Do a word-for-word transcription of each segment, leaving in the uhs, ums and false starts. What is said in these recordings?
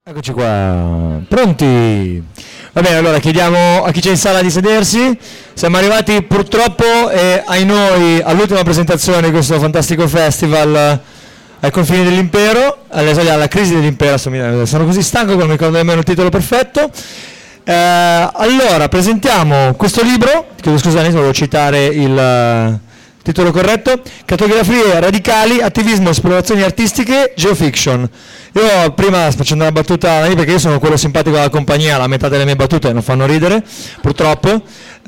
Eccoci qua, pronti? Va bene, allora chiediamo a chi c'è in sala di sedersi. Siamo arrivati purtroppo e ai noi all'ultima presentazione di questo fantastico festival ai confini dell'impero, alla, alla crisi dell'impero. Sono così stanco che non mi ricordo nemmeno il titolo perfetto. Eh, allora, presentiamo questo libro, chiedo scusa, ne volevo citare il titolo corretto: Cartografie radicali, attivismo, esplorazioni artistiche, geofiction. Io prima, facendo una battuta, perché io sono quello simpatico della compagnia, la metà delle mie battute non fanno ridere, purtroppo,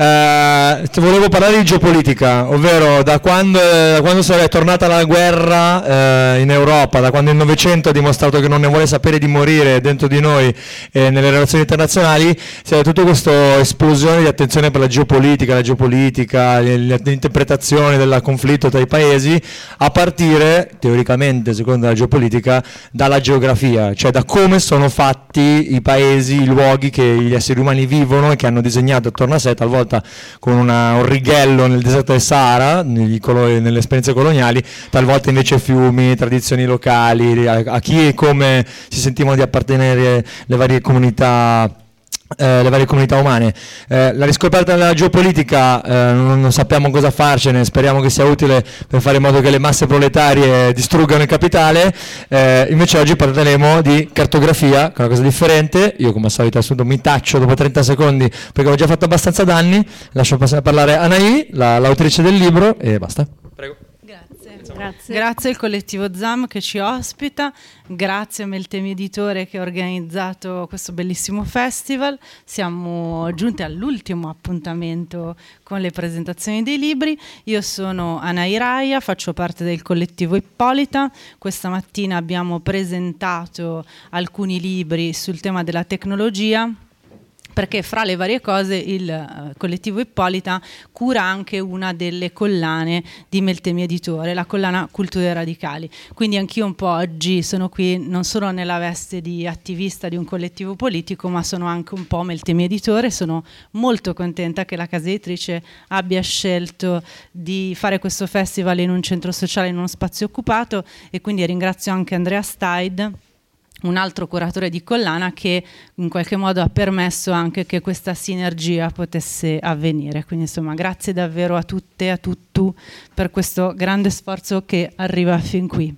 eh, volevo parlare di geopolitica, ovvero da quando, da quando è tornata la guerra eh, in Europa, da quando il Novecento ha dimostrato che non ne vuole sapere di morire dentro di noi e nelle relazioni internazionali, c'è tutta questa esplosione di attenzione per la geopolitica, la geopolitica, l'interpretazione del conflitto tra i paesi, a partire, teoricamente, secondo la geopolitica, dalla geografia. Geografia, cioè da come sono fatti i paesi, i luoghi che gli esseri umani vivono e che hanno disegnato attorno a sé, talvolta con una, un righello nel deserto del Sahara, negli coloni, nelle esperienze coloniali, talvolta invece fiumi, tradizioni locali, a, a chi e come si sentivano di appartenere le varie comunità. Eh, le varie comunità umane. Eh, la riscoperta della geopolitica eh, non, non sappiamo cosa farcene, speriamo che sia utile per fare in modo che le masse proletarie distruggano il capitale. Eh, invece oggi parleremo di cartografia, che è una cosa differente. Io come al solito assunto mi taccio dopo trenta secondi perché ho già fatto abbastanza danni. Lascio passare a parlare Anaì, la, l'autrice del libro, e basta. Prego. Grazie. Grazie al collettivo ZAM che ci ospita, grazie a Meltemi Editore che ha organizzato questo bellissimo festival. Siamo giunti all'ultimo appuntamento con le presentazioni dei libri. Io sono Anaì Raia, faccio parte del collettivo Ippolita. Questa mattina abbiamo presentato alcuni libri sul tema della tecnologia, perché fra le varie cose il uh, collettivo Ippolita cura anche una delle collane di Meltemi Editore, la collana Culture Radicali. Quindi anch'io un po' oggi sono qui non solo nella veste di attivista di un collettivo politico, ma sono anche un po' Meltemi Editore. Sono molto contenta che la casa editrice abbia scelto di fare questo festival in un centro sociale, in uno spazio occupato, e quindi ringrazio anche Andrea Staid, un altro curatore di collana, che in qualche modo ha permesso anche che questa sinergia potesse avvenire. Quindi insomma grazie davvero a tutte e a tutti per questo grande sforzo che arriva fin qui.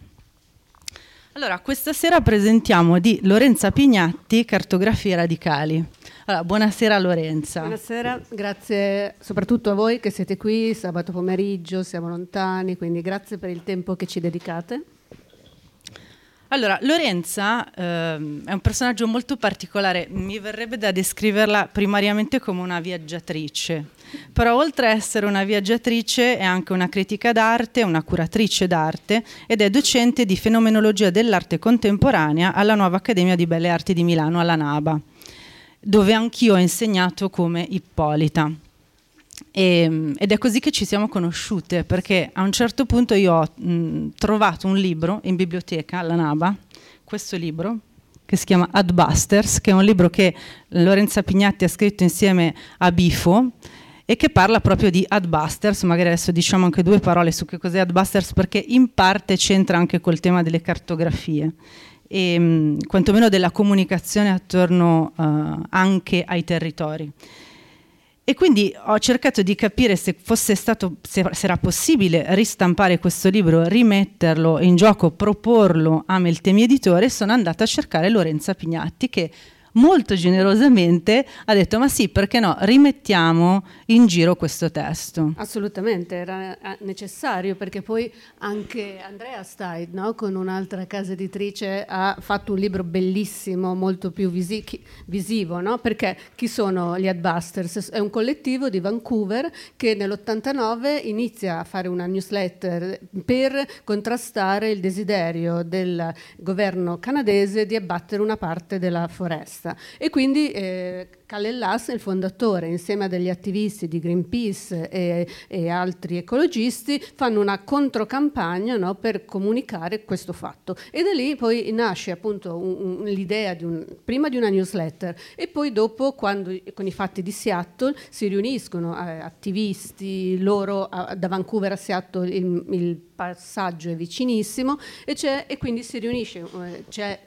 Allora, questa sera presentiamo di Lorenza Pignatti Cartografie radicali. Allora, buonasera Lorenza. Buonasera, grazie soprattutto a voi che siete qui sabato pomeriggio, siamo lontani, quindi grazie per il tempo che ci dedicate. Allora, Lorenza ehm, è un personaggio molto particolare, mi verrebbe da descriverla primariamente come una viaggiatrice, però oltre a essere una viaggiatrice è anche una critica d'arte, una curatrice d'arte ed è docente di fenomenologia dell'arte contemporanea alla Nuova Accademia di Belle Arti di Milano, alla NABA, dove anch'io ho insegnato come Ippolita. E, ed è così che ci siamo conosciute, perché a un certo punto io ho mh, trovato un libro in biblioteca alla NABA, questo libro che si chiama Adbusters, che è un libro che Lorenza Pignatti ha scritto insieme a Bifo e che parla proprio di Adbusters. Magari adesso diciamo anche due parole su che cos'è Adbusters, perché in parte c'entra anche col tema delle cartografie e mh, quantomeno della comunicazione attorno uh, anche ai territori. E quindi ho cercato di capire se fosse stato, se era possibile ristampare questo libro, rimetterlo in gioco, proporlo a Meltemi Editore, e sono andata a cercare Lorenza Pignatti, che molto generosamente ha detto: ma sì, perché no, rimettiamo in giro questo testo. Assolutamente, era necessario, perché poi anche Andrea Staid, no, con un'altra casa editrice, ha fatto un libro bellissimo, molto più visi- visivo, no? Perché chi sono gli Adbusters? È un collettivo di Vancouver che nell'ottantanove inizia a fare una newsletter per contrastare il desiderio del governo canadese di abbattere una parte della foresta. E quindi eh, Calellas, il fondatore, insieme a degli attivisti di Greenpeace e, e altri ecologisti, fanno una controcampagna, no, per comunicare questo fatto. E da lì poi nasce appunto un, un, l'idea di un, prima di una newsletter, e poi dopo, quando con i fatti di Seattle si riuniscono eh, attivisti, loro a, da Vancouver a Seattle il, il passaggio è vicinissimo, e, c'è, e quindi si riunisce, eh, c'è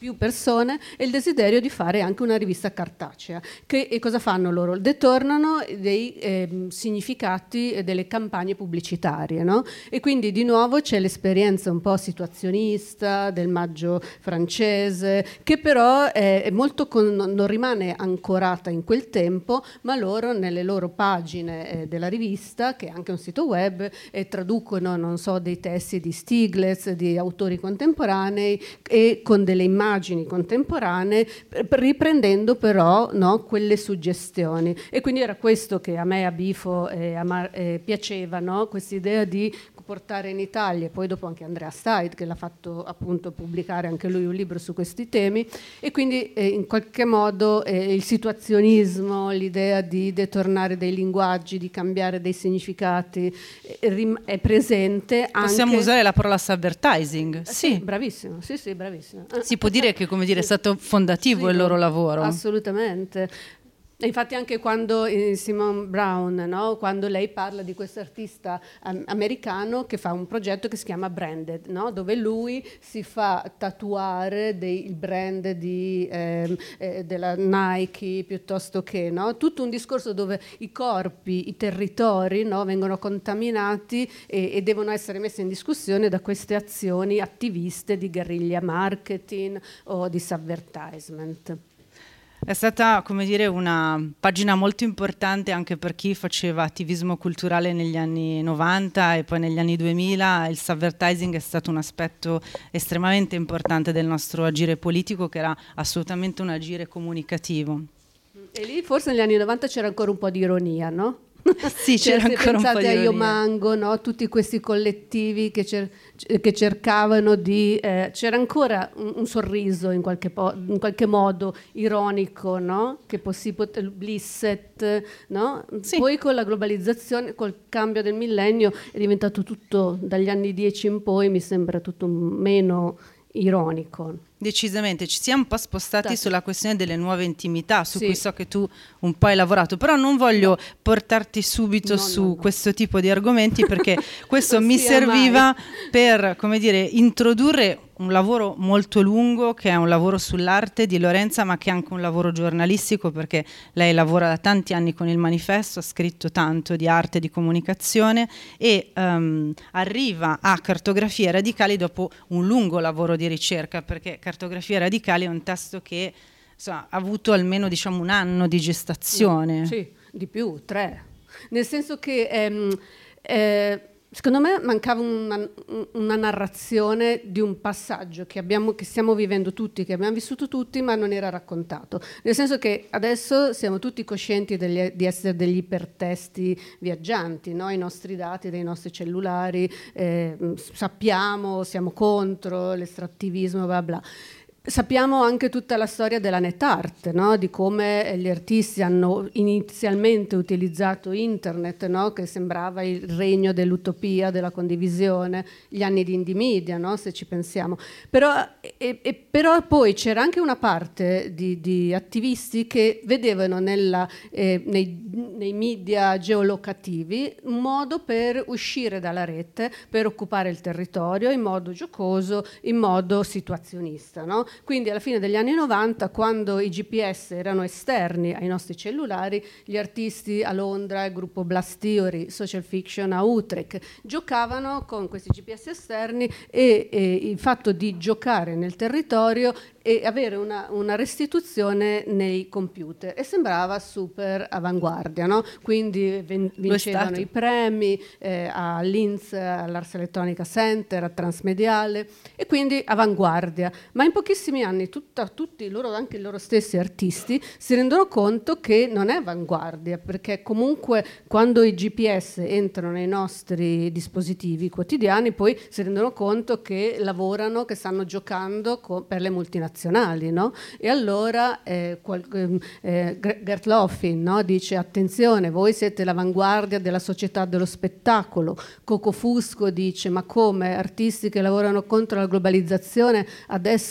più persone e il desiderio di fare anche una rivista cartacea. Che, e cosa fanno loro? Detornano dei eh, significati e delle campagne pubblicitarie, no? E quindi di nuovo c'è l'esperienza un po' situazionista del maggio francese, che però è, è molto con, non rimane ancorata in quel tempo, ma loro nelle loro pagine eh, della rivista, che è anche un sito web, eh, traducono, non so, dei testi di Stiglitz, di autori contemporanei, e con delle immagini contemporanee, riprendendo però, no, quelle suggestioni. E quindi era questo che a me, a Bifo, eh, a eh, piaceva, no? Questa idea di portare in Italia, e poi dopo anche Andrea Steid, che l'ha fatto appunto pubblicare anche lui un libro su questi temi, e quindi eh, in qualche modo eh, il situazionismo, l'idea di detornare dei linguaggi, di cambiare dei significati, eh, è presente anche... Possiamo usare la parola subvertising? Eh, sì. sì, bravissimo, sì, sì, bravissimo. Si può dire che, come dire, è stato fondativo sì, il loro lavoro. Assolutamente. E infatti anche quando eh, Simone Brown, no? Quando lei parla di questo artista um, americano che fa un progetto che si chiama Branded, no? Dove lui si fa tatuare dei, il brand di, eh, eh, della Nike piuttosto che, no? Tutto un discorso dove i corpi, i territori, no? Vengono contaminati e, e devono essere messi in discussione da queste azioni attiviste di guerriglia marketing o di subvertisement. È stata, come dire, una pagina molto importante anche per chi faceva attivismo culturale negli anni novanta e poi negli anni duemila. Il subvertising è stato un aspetto estremamente importante del nostro agire politico, che era assolutamente un agire comunicativo. E lì forse negli anni novanta c'era ancora un po' di ironia, no? Sì, c'era cioè, ancora un po' di ironia. Pensate a Io ironia. Mango, no? Tutti questi collettivi che, cer- che cercavano di... Eh, c'era ancora un, un sorriso in qualche, po- in qualche modo ironico, no? Che possibile, Blisset, no? Sì. Poi con la globalizzazione, col cambio del millennio è diventato tutto, dagli anni dieci in poi, mi sembra tutto meno ironico. Decisamente, ci siamo un po' spostati Dai. sulla questione delle nuove intimità, su Sì. cui so che tu un po' hai lavorato, però non voglio No. portarti subito No, su no, no. questo tipo di argomenti, perché questo Non mi sia serviva per, come dire, introdurre un lavoro molto lungo, che è un lavoro sull'arte di Lorenza, ma che è anche un lavoro giornalistico, perché lei lavora da tanti anni con il Manifesto, ha scritto tanto di arte e di comunicazione e um, arriva a Cartografie Radicali dopo un lungo lavoro di ricerca, perché Cartografie Radicali è un testo che, insomma, ha avuto almeno, diciamo, un anno di gestazione. Sì, di più, tre. Nel senso che ehm, eh, secondo me mancava una, una narrazione di un passaggio che, abbiamo, che stiamo vivendo tutti, che abbiamo vissuto tutti, ma non era raccontato. Nel senso che adesso siamo tutti coscienti degli, di essere degli ipertesti viaggianti, no? I nostri dati dei nostri cellulari, eh, sappiamo, siamo contro l'estrattivismo, bla bla. Sappiamo anche tutta la storia della net art, no? Di come gli artisti hanno inizialmente utilizzato internet, no? Che sembrava il regno dell'utopia, della condivisione, gli anni di indie media, no? Se ci pensiamo. Però, e, e, però poi c'era anche una parte di, di attivisti che vedevano nella, eh, nei, nei media geolocativi un modo per uscire dalla rete, per occupare il territorio in modo giocoso, in modo situazionista, no? Quindi alla fine degli anni novanta, quando i G P S erano esterni ai nostri cellulari, gli artisti a Londra, il gruppo Blast Theory, Social Fiction a Utrecht, giocavano con questi G P S esterni e, e il fatto di giocare nel territorio e avere una, una restituzione nei computer, e sembrava super avanguardia, no? Quindi ven- vincevano i premi eh, a Linz, all'Ars Electronica Center, a Transmediale, e quindi avanguardia. Ma in pochissimi anni tutta, tutti loro, anche i loro stessi artisti, si rendono conto che non è avanguardia, perché comunque quando i G P S entrano nei nostri dispositivi quotidiani, poi si rendono conto che lavorano, che stanno giocando co- per le multinazionali. No? E allora eh, qual- eh, Gert Loffin, no? Dice: attenzione, voi siete l'avanguardia della società dello spettacolo. Coco Fusco dice: ma come artisti che lavorano contro la globalizzazione adesso eh,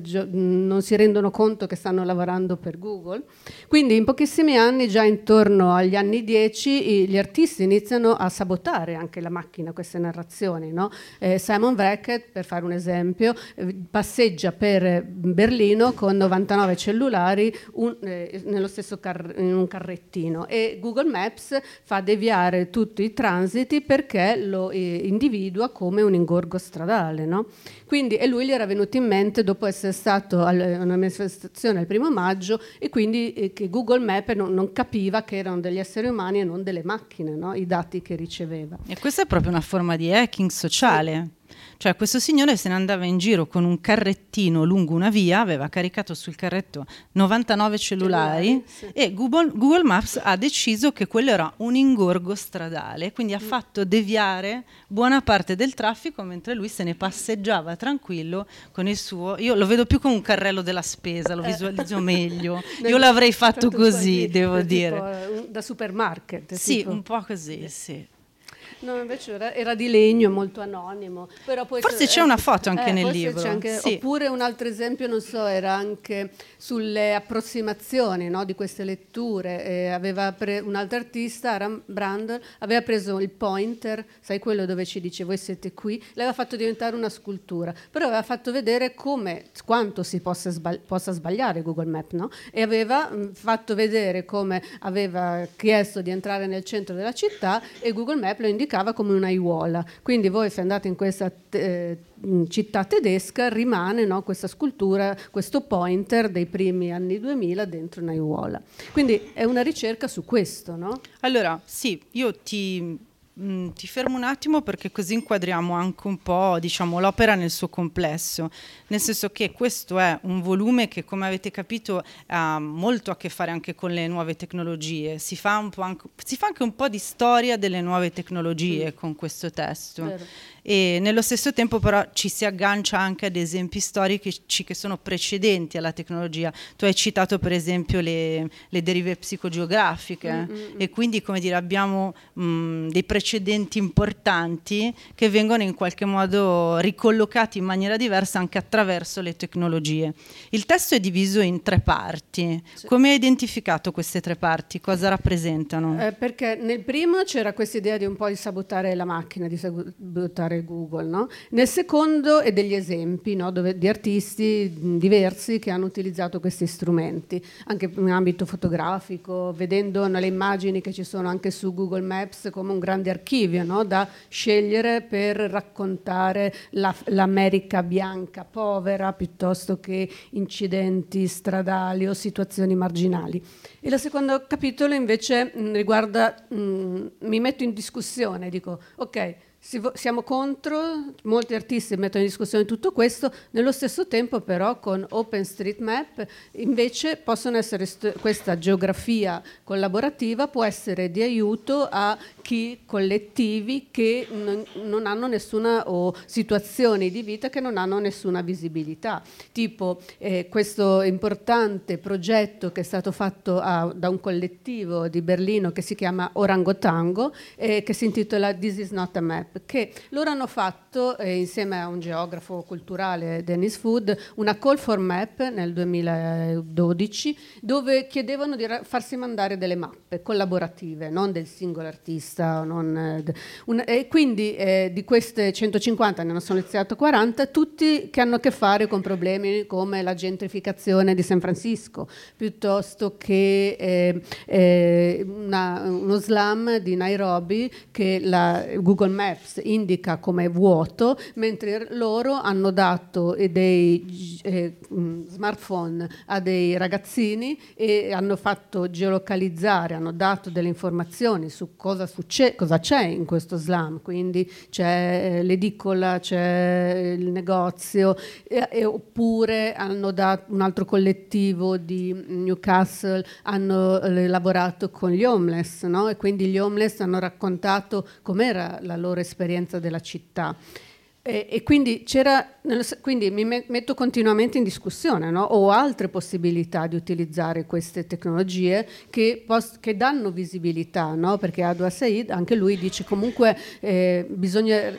gio- non si rendono conto che stanno lavorando per Google. Quindi in pochissimi anni, già intorno agli anni dieci, gli artisti iniziano a sabotare anche la macchina, queste narrazioni, no? eh, Simon Beckett, per fare un esempio, eh, passeggia per Berlino con novantanove cellulari un, eh, nello stesso car- in un carrettino, e Google Maps fa deviare tutti i transiti perché lo eh, individua come un ingorgo stradale, no? Quindi, e lui gli era venuto in mente dopo essere stato a una manifestazione il primo maggio, e quindi eh, che Google Maps non, non capiva che erano degli esseri umani e non delle macchine, no? I dati che riceveva. E questa è proprio una forma di hacking sociale. Sì. Cioè questo signore se ne andava in giro con un carrettino lungo una via, aveva caricato sul carretto novantanove cellulari, sì. E Google, Google Maps ha deciso che quello era un ingorgo stradale, quindi ha mm. fatto deviare buona parte del traffico mentre lui se ne passeggiava tranquillo con il suo... Io lo vedo più come un carrello della spesa, lo visualizzo meglio. Io l'avrei fatto così, devo tipo, dire. Da supermarket. Sì, tipo. un po' così, sì. No, invece era, era di legno, molto anonimo. Però poi forse c'è eh, una foto anche eh, nel forse libro. C'è anche, sì. Oppure un altro esempio, non so, era anche sulle approssimazioni, no, di queste letture. Eh, aveva pre- un altro artista, Aram Brandel, aveva preso il pointer, sai quello dove ci dice voi siete qui, l'aveva fatto diventare una scultura, però aveva fatto vedere come, quanto si possa, sbagli- possa sbagliare Google Maps, no? E aveva mh, fatto vedere come aveva chiesto di entrare nel centro della città e Google Maps lo indicava come una aiuola. Quindi voi, se andate in questa eh, città tedesca, rimane, no, questa scultura, questo pointer dei primi anni duemila dentro un'aiuola. Quindi è una ricerca su questo, no? Allora, sì, io ti... Mm, ti fermo un attimo perché così inquadriamo anche un po', diciamo, l'opera nel suo complesso, nel senso che questo è un volume che, come avete capito, ha molto a che fare anche con le nuove tecnologie. Si fa, un po' anche, si fa anche un po' di storia delle nuove tecnologie mm. con questo testo. Vero. E nello stesso tempo però ci si aggancia anche ad esempi storici che sono precedenti alla tecnologia. Tu hai citato per esempio le, le derive psicogeografiche mm-hmm. e quindi, come dire, abbiamo mh, dei precedenti importanti che vengono in qualche modo ricollocati in maniera diversa anche attraverso le tecnologie. Il testo è diviso in tre parti. Sì. Come hai identificato queste tre parti? Cosa rappresentano? Eh, perché nel primo c'era questa idea di un po' di sabotare la macchina, di sabotare Google, no? Nel secondo è degli esempi, no? Dove, di artisti diversi che hanno utilizzato questi strumenti, anche in ambito fotografico, vedendo no, le immagini che ci sono anche su Google Maps come un grande archivio, no? Da scegliere per raccontare la, l'America bianca povera piuttosto che incidenti stradali o situazioni marginali. E il secondo capitolo invece mh, riguarda, mh, mi metto in discussione, dico ok, siamo contro, molti artisti mettono in discussione tutto questo, nello stesso tempo però con OpenStreetMap invece possono essere st- questa geografia collaborativa può essere di aiuto a chi collettivi che non, non hanno nessuna o situazioni di vita che non hanno nessuna visibilità, tipo eh, questo importante progetto che è stato fatto a, da un collettivo di Berlino che si chiama Orangotango e che si intitola This is not a map, che loro hanno fatto eh, insieme a un geografo culturale, Dennis Food, una call for map nel duemiladodici dove chiedevano di ra- farsi mandare delle mappe collaborative, non del singolo artista, non, eh, un, e quindi eh, di queste centocinquanta, ne hanno selezionato quaranta, tutti che hanno a che fare con problemi come la gentrificazione di San Francisco, piuttosto che eh, eh, una, uno slum di Nairobi che la Google Maps indica come vuoto, mentre loro hanno dato dei eh, smartphone a dei ragazzini e hanno fatto geolocalizzare, hanno dato delle informazioni su cosa, succe- cosa c'è in questo slum, quindi c'è eh, l'edicola, c'è il negozio, e, e, oppure hanno dato un altro collettivo di Newcastle, hanno eh, lavorato con gli homeless, no? E quindi gli homeless hanno raccontato com'era la loro esperienza della città. E, e quindi c'era, quindi mi metto continuamente in discussione, no? Ho altre possibilità di utilizzare queste tecnologie che, pos- che danno visibilità, no? Perché Adwa Said, anche lui dice comunque eh, bisogna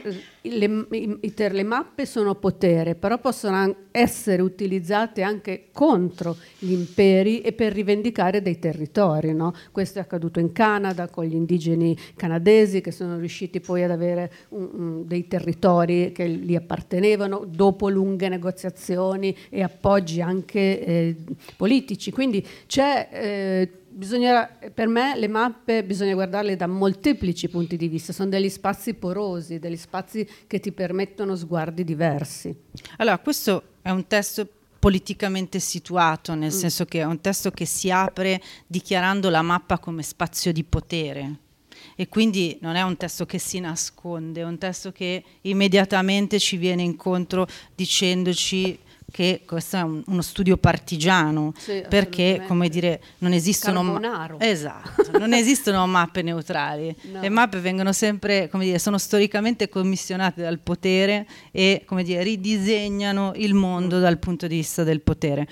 le, i, i ter, le mappe sono potere, però possono an- essere utilizzate anche contro gli imperi e per rivendicare dei territori, no? Questo è accaduto in Canada con gli indigeni canadesi che sono riusciti poi ad avere un, un, dei territori che gli appartenevano dopo lunghe negoziazioni e appoggi anche eh, politici. Quindi c'è... Eh, Bisogna, per me le mappe bisogna guardarle da molteplici punti di vista, sono degli spazi porosi, degli spazi che ti permettono sguardi diversi. Allora, questo è un testo politicamente situato, nel mm. senso che è un testo che si apre dichiarando la mappa come spazio di potere. E quindi non è un testo che si nasconde, è un testo che immediatamente ci viene incontro dicendoci che questo è un, uno studio partigiano, sì, perché come dire non esistono ma- esatto, non esistono mappe neutrali. No. Le mappe vengono sempre, come dire, sono storicamente commissionate dal potere e come dire ridisegnano il mondo dal punto di vista del potere.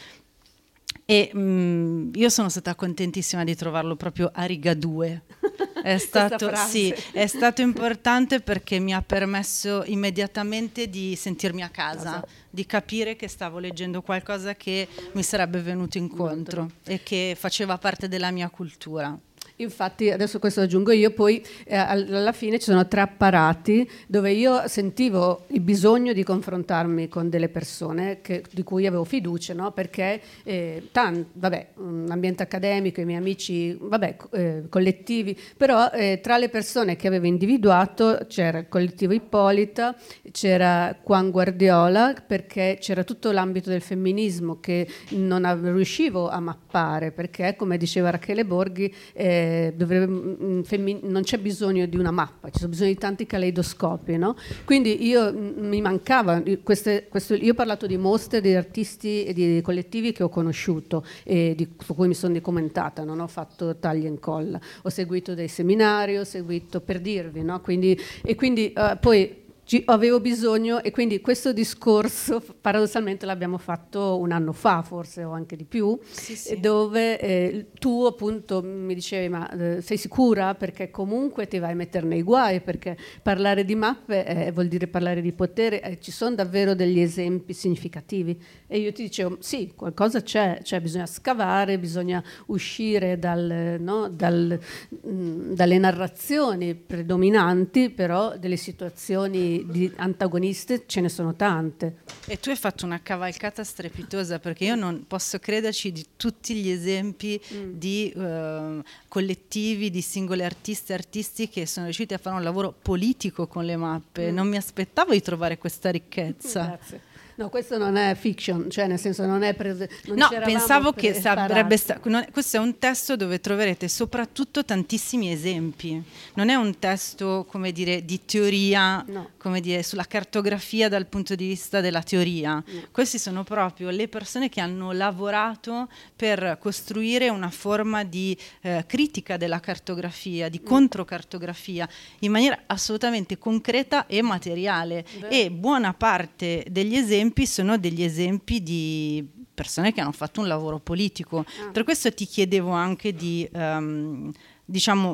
E mh, io sono stata contentissima di trovarlo proprio a riga due. È stato, sì, è stato importante perché mi ha permesso immediatamente di sentirmi a casa, esatto. Di capire che stavo leggendo qualcosa che mi sarebbe venuto incontro Molto. E che faceva parte della mia cultura. Infatti adesso questo aggiungo io, poi eh, alla fine ci sono tre apparati dove io sentivo il bisogno di confrontarmi con delle persone che, di cui avevo fiducia, no? Perché eh, tan, vabbè, un ambiente accademico, i miei amici, vabbè, eh, collettivi, però eh, tra le persone che avevo individuato c'era il collettivo Ippolita, c'era Juan Guardiola, perché c'era tutto l'ambito del femminismo che non riuscivo a mappare, perché come diceva Rachele Borghi, eh, Dovrebbe, femmin- non c'è bisogno di una mappa, ci sono bisogno di tanti caleidoscopi, no? Quindi io m- mi mancava queste, questo, io ho parlato di mostre, di artisti e di collettivi che ho conosciuto e di, su cui mi sono documentata, non ho fatto taglia e incolla, ho seguito dei seminari, ho seguito per dirvi, no? Quindi, e quindi uh, poi avevo bisogno, e quindi questo discorso paradossalmente l'abbiamo fatto un anno fa forse o anche di più, sì, sì. Dove eh, tu appunto mi dicevi ma eh, sei sicura, perché comunque ti vai a mettere nei guai, perché parlare di mappe eh, vuol dire parlare di potere, eh, ci sono davvero degli esempi significativi, e io ti dicevo sì, qualcosa c'è, cioè bisogna scavare, bisogna uscire dal, no, dal, mh, dalle narrazioni predominanti, però delle situazioni di antagoniste ce ne sono tante. E tu hai fatto una cavalcata strepitosa, perché io non posso crederci di tutti gli esempi mm. di uh, collettivi, di singoli artisti e artisti che sono riusciti a fare un lavoro politico con le mappe. Mm. Non mi aspettavo di trovare questa ricchezza. Grazie. No, questo non è fiction, cioè nel senso non è prese, non no, pensavo che sarebbe sta- non, questo è un testo dove troverete soprattutto tantissimi esempi. Non è un testo, come dire, di teoria, no. come dire, sulla cartografia dal punto di vista della teoria. No. Questi sono proprio le persone che hanno lavorato per costruire una forma di eh, critica della cartografia, di no. controcartografia, in maniera assolutamente concreta e materiale. Beh. E buona parte degli esempi sono degli esempi di persone che hanno fatto un lavoro politico. Ah. Per questo ti chiedevo anche di um, diciamo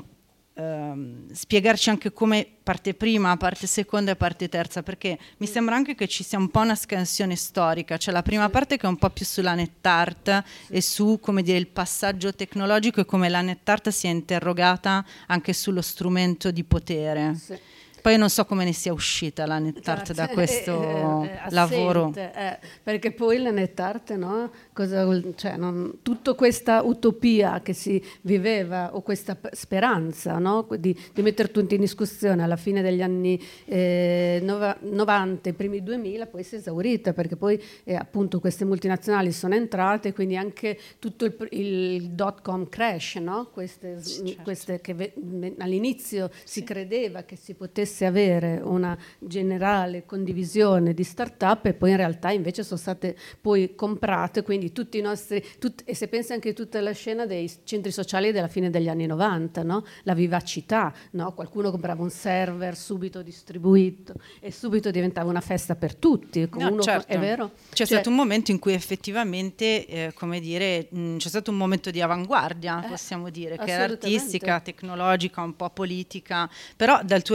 um, spiegarci anche come parte prima, parte seconda e parte terza, perché mi sembra anche che ci sia un po' una scansione storica. C'è la prima sì. parte che è un po' più sulla NetArt sì. e su, come dire, il passaggio tecnologico e come la NetArt si è interrogata anche sullo strumento di potere. Sì. Poi non so come ne sia uscita la NetArt da questo eh, eh, lavoro. Eh, perché poi la NetArt, no? Cosa, cioè, non, tutta questa utopia che si viveva, o questa p- speranza, no? di, di mettere tutti in discussione alla fine degli anni eh, novanta, i primi duemila, poi si è esaurita, perché poi eh, appunto queste multinazionali sono entrate, quindi anche tutto il, il dot-com crash, no? queste, certo. queste che ve, all'inizio sì. si credeva che si potesse avere una generale condivisione di start-up, e poi in realtà invece sono state poi comprate, quindi tutti i nostri tut, e se pensi anche a tutta la scena dei centri sociali della fine degli anni novanta, no? La vivacità, no? Qualcuno comprava un server subito distribuito e subito diventava una festa per tutti. No, uno, certo. È vero? C'è cioè, stato un momento in cui effettivamente eh, come dire mh, c'è stato un momento di avanguardia, eh, possiamo dire, che era artistica, tecnologica, un po' politica, però dal tuo libro non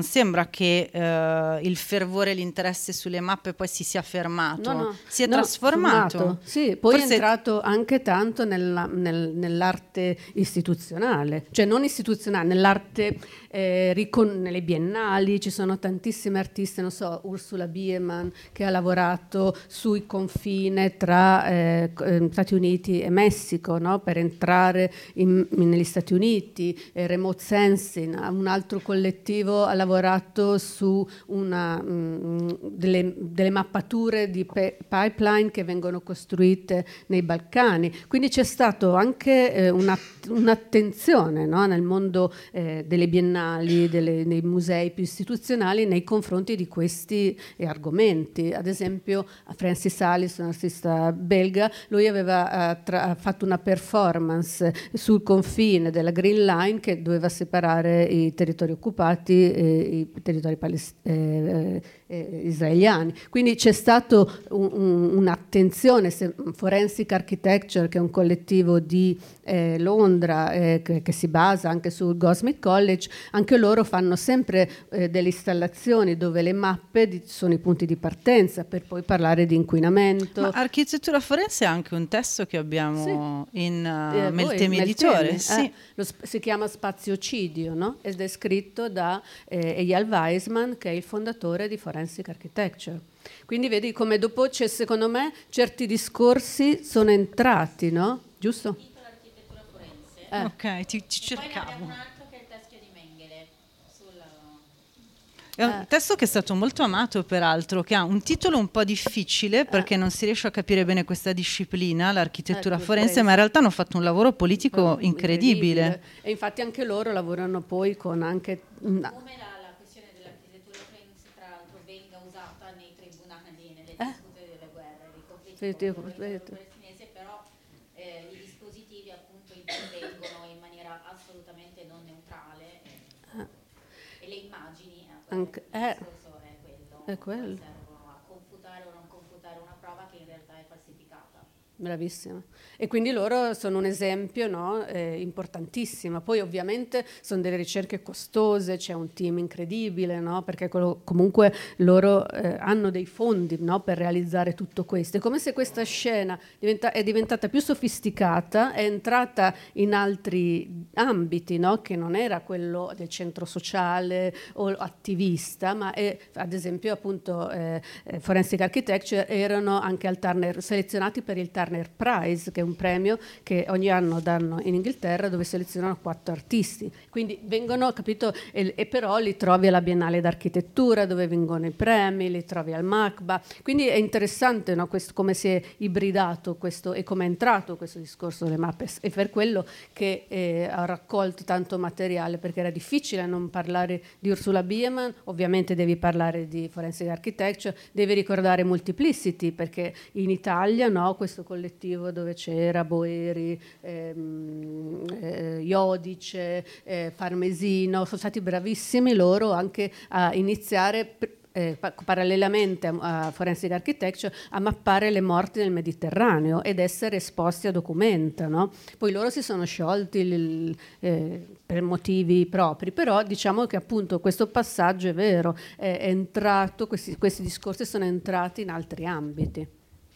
sembra che eh, il fervore e l'interesse sulle mappe poi si sia fermato, no, no. si è no, trasformato. Formato. Sì, poi Forse... è entrato anche tanto nella, nel, nell'arte istituzionale, cioè non istituzionale, nell'arte eh, ricon- nelle biennali ci sono tantissimi artisti, non so, Ursula Biermann che ha lavorato sui confini tra eh, Stati Uniti e Messico, no? Per entrare in, in, negli Stati Uniti, eh, Remote Sensing, un altro collettivo ha lavorato su una, mh, delle, delle mappature di pe- pipeline che vengono costruite nei Balcani, quindi c'è stato anche eh, una, un'attenzione, no? Nel mondo eh, delle biennali, delle, dei musei più istituzionali nei confronti di questi eh, argomenti. Ad esempio Francis Alice, un artista belga, lui aveva uh, tra- fatto una performance sul confine della Green Line che doveva separare i territori occupati e i territori palest- eh, eh, israeliani. Quindi c'è stato un, un, un'attenzione. Se, Forensic Architecture, che è un collettivo di eh, Londra eh, che, che si basa anche sul Goldsmith College, anche loro fanno sempre eh, delle installazioni dove le mappe di, sono i punti di partenza per poi parlare di inquinamento. Ma Architettura Forense è anche un testo che abbiamo sì. in uh, eh, Meltemi Meltemi, Editore. eh, sì. lo, si chiama Spaziocidio, no? Ed è scritto da eh, Eyal Weizman, che è il fondatore di Forensic Architecture. Quindi vedi come dopo c'è, secondo me, certi discorsi sono entrati, no? Giusto? Il titolo Architettura Forense. Eh. Ok, ti, ti cercavo. Poi ne abbiamo un altro che è il teschio di Mengele. Sul... È un testo che è stato molto amato, peraltro, che ha un titolo un po' difficile perché non si riesce a capire bene questa disciplina, l'architettura Ecco, forense, forense. ma in realtà hanno fatto un lavoro politico Oh, incredibile. incredibile. E infatti anche loro lavorano poi con anche... Come la, la questione dell'architettura forense, tra l'altro, venga usata nei tribunali, nelle Eh? dispute delle guerre, dei conflitti Sì, sì, con il sì. palestinese, però eh, i dispositivi appunto intervengono in maniera assolutamente non neutrale e, e le immagini, eh, Anche- il eh. discorso è quello, È quello. servono a confutare o non confutare una prova che in realtà è falsificata. Bravissima. E quindi loro sono un esempio, no? eh, importantissimo. Poi ovviamente sono delle ricerche costose, c'è un team incredibile, no? Perché quello- comunque loro eh, hanno dei fondi, no? Per realizzare tutto questo. È come se questa scena diventa- è diventata più sofisticata, è entrata in altri ambiti, no? Che non era quello del centro sociale o attivista, ma è, ad esempio appunto eh, eh, Forensic Architecture erano anche al Turner, selezionati per il Turner Prize, che è un premio che ogni anno danno in Inghilterra, dove selezionano quattro artisti. Quindi vengono, capito, e, e però li trovi alla Biennale d'Architettura, dove vengono i premi, li trovi al MACBA. Quindi è interessante, no, questo, come si è ibridato questo e come è entrato questo discorso delle mappe. E per quello che eh, ha raccolto tanto materiale, perché era difficile non parlare di Ursula Biermann, ovviamente devi parlare di Forensic Architecture, devi ricordare Multiplicity, perché in Italia, no, questo collettivo dove c'era Boeri, ehm, eh, Iodice, eh, Farmesino, sono stati bravissimi loro anche a iniziare eh, pa- parallelamente a, a Forensic Architecture a mappare le morti nel Mediterraneo ed essere esposti a Documenta, no? Poi loro si sono sciolti il, eh, per motivi propri, però diciamo che appunto questo passaggio è vero, è, è entrato, questi, questi discorsi sono entrati in altri ambiti.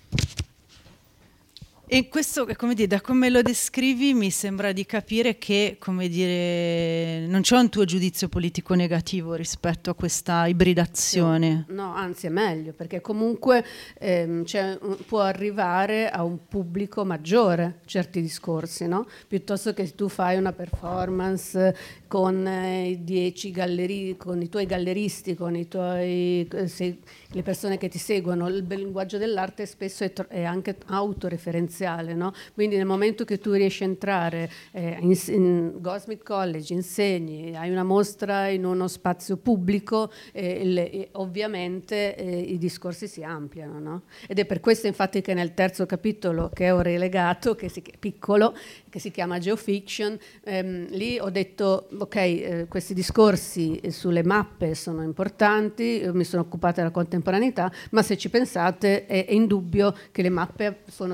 E questo, come dire, da come lo descrivi mi sembra di capire che, come dire, non c'è un tuo giudizio politico negativo rispetto a questa ibridazione. No, no, anzi è meglio, perché comunque ehm, c'è, può arrivare a un pubblico maggiore certi discorsi, no? Piuttosto che tu fai una performance con eh, i dieci galleri, con i tuoi galleristi, con i tuoi eh, se, le persone che ti seguono. Il bel linguaggio dell'arte spesso è, tro- è anche autoreferenziale, no? Quindi nel momento che tu riesci a entrare eh, in, in Goldsmith College, insegni, hai una mostra in uno spazio pubblico, eh, le, eh, ovviamente eh, i discorsi si ampliano, no? Ed è per questo infatti che nel terzo capitolo, che ho relegato, che si, piccolo, che si chiama Geofiction, ehm, lì ho detto ok, eh, questi discorsi sulle mappe sono importanti, io mi sono occupata della contemporaneità, ma se ci pensate è, è indubbio che le mappe sono già nel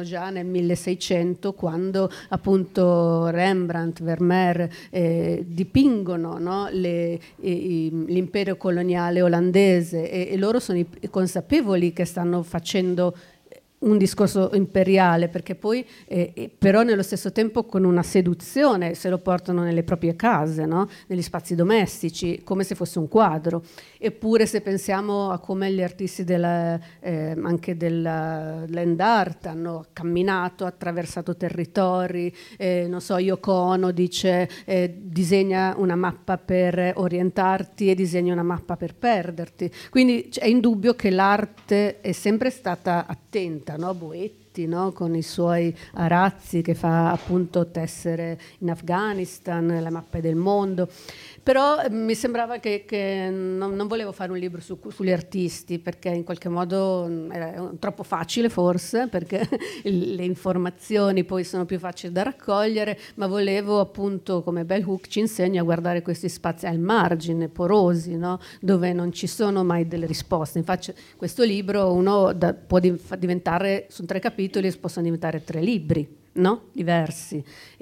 milleseicento, quando appunto Rembrandt, Vermeer eh, dipingono, no, le, i, l'impero coloniale olandese, e, e loro sono i, consapevoli che stanno facendo un discorso imperiale, perché poi eh, però nello stesso tempo con una seduzione se lo portano nelle proprie case, no? Negli spazi domestici, come se fosse un quadro. Eppure se pensiamo a come gli artisti della, eh, anche della land art hanno camminato, attraversato territori, eh, non so, Yoko Ono dice eh, disegna una mappa per orientarti e disegna una mappa per perderti, quindi è indubbio che l'arte è sempre stata attenta, no? Boetti, no? Con i suoi arazzi che fa appunto tessere in Afghanistan, le mappe del mondo. Però eh, mi sembrava che, che non, non volevo fare un libro su, sugli artisti, perché in qualche modo era troppo facile forse, perché le informazioni poi sono più facili da raccogliere, ma volevo appunto, come Bell Hooks ci insegna, a guardare questi spazi al margine, porosi, no? Dove non ci sono mai delle risposte. Infatti questo libro uno da, può diventare, su tre capitoli possono diventare tre libri, no? Diversi,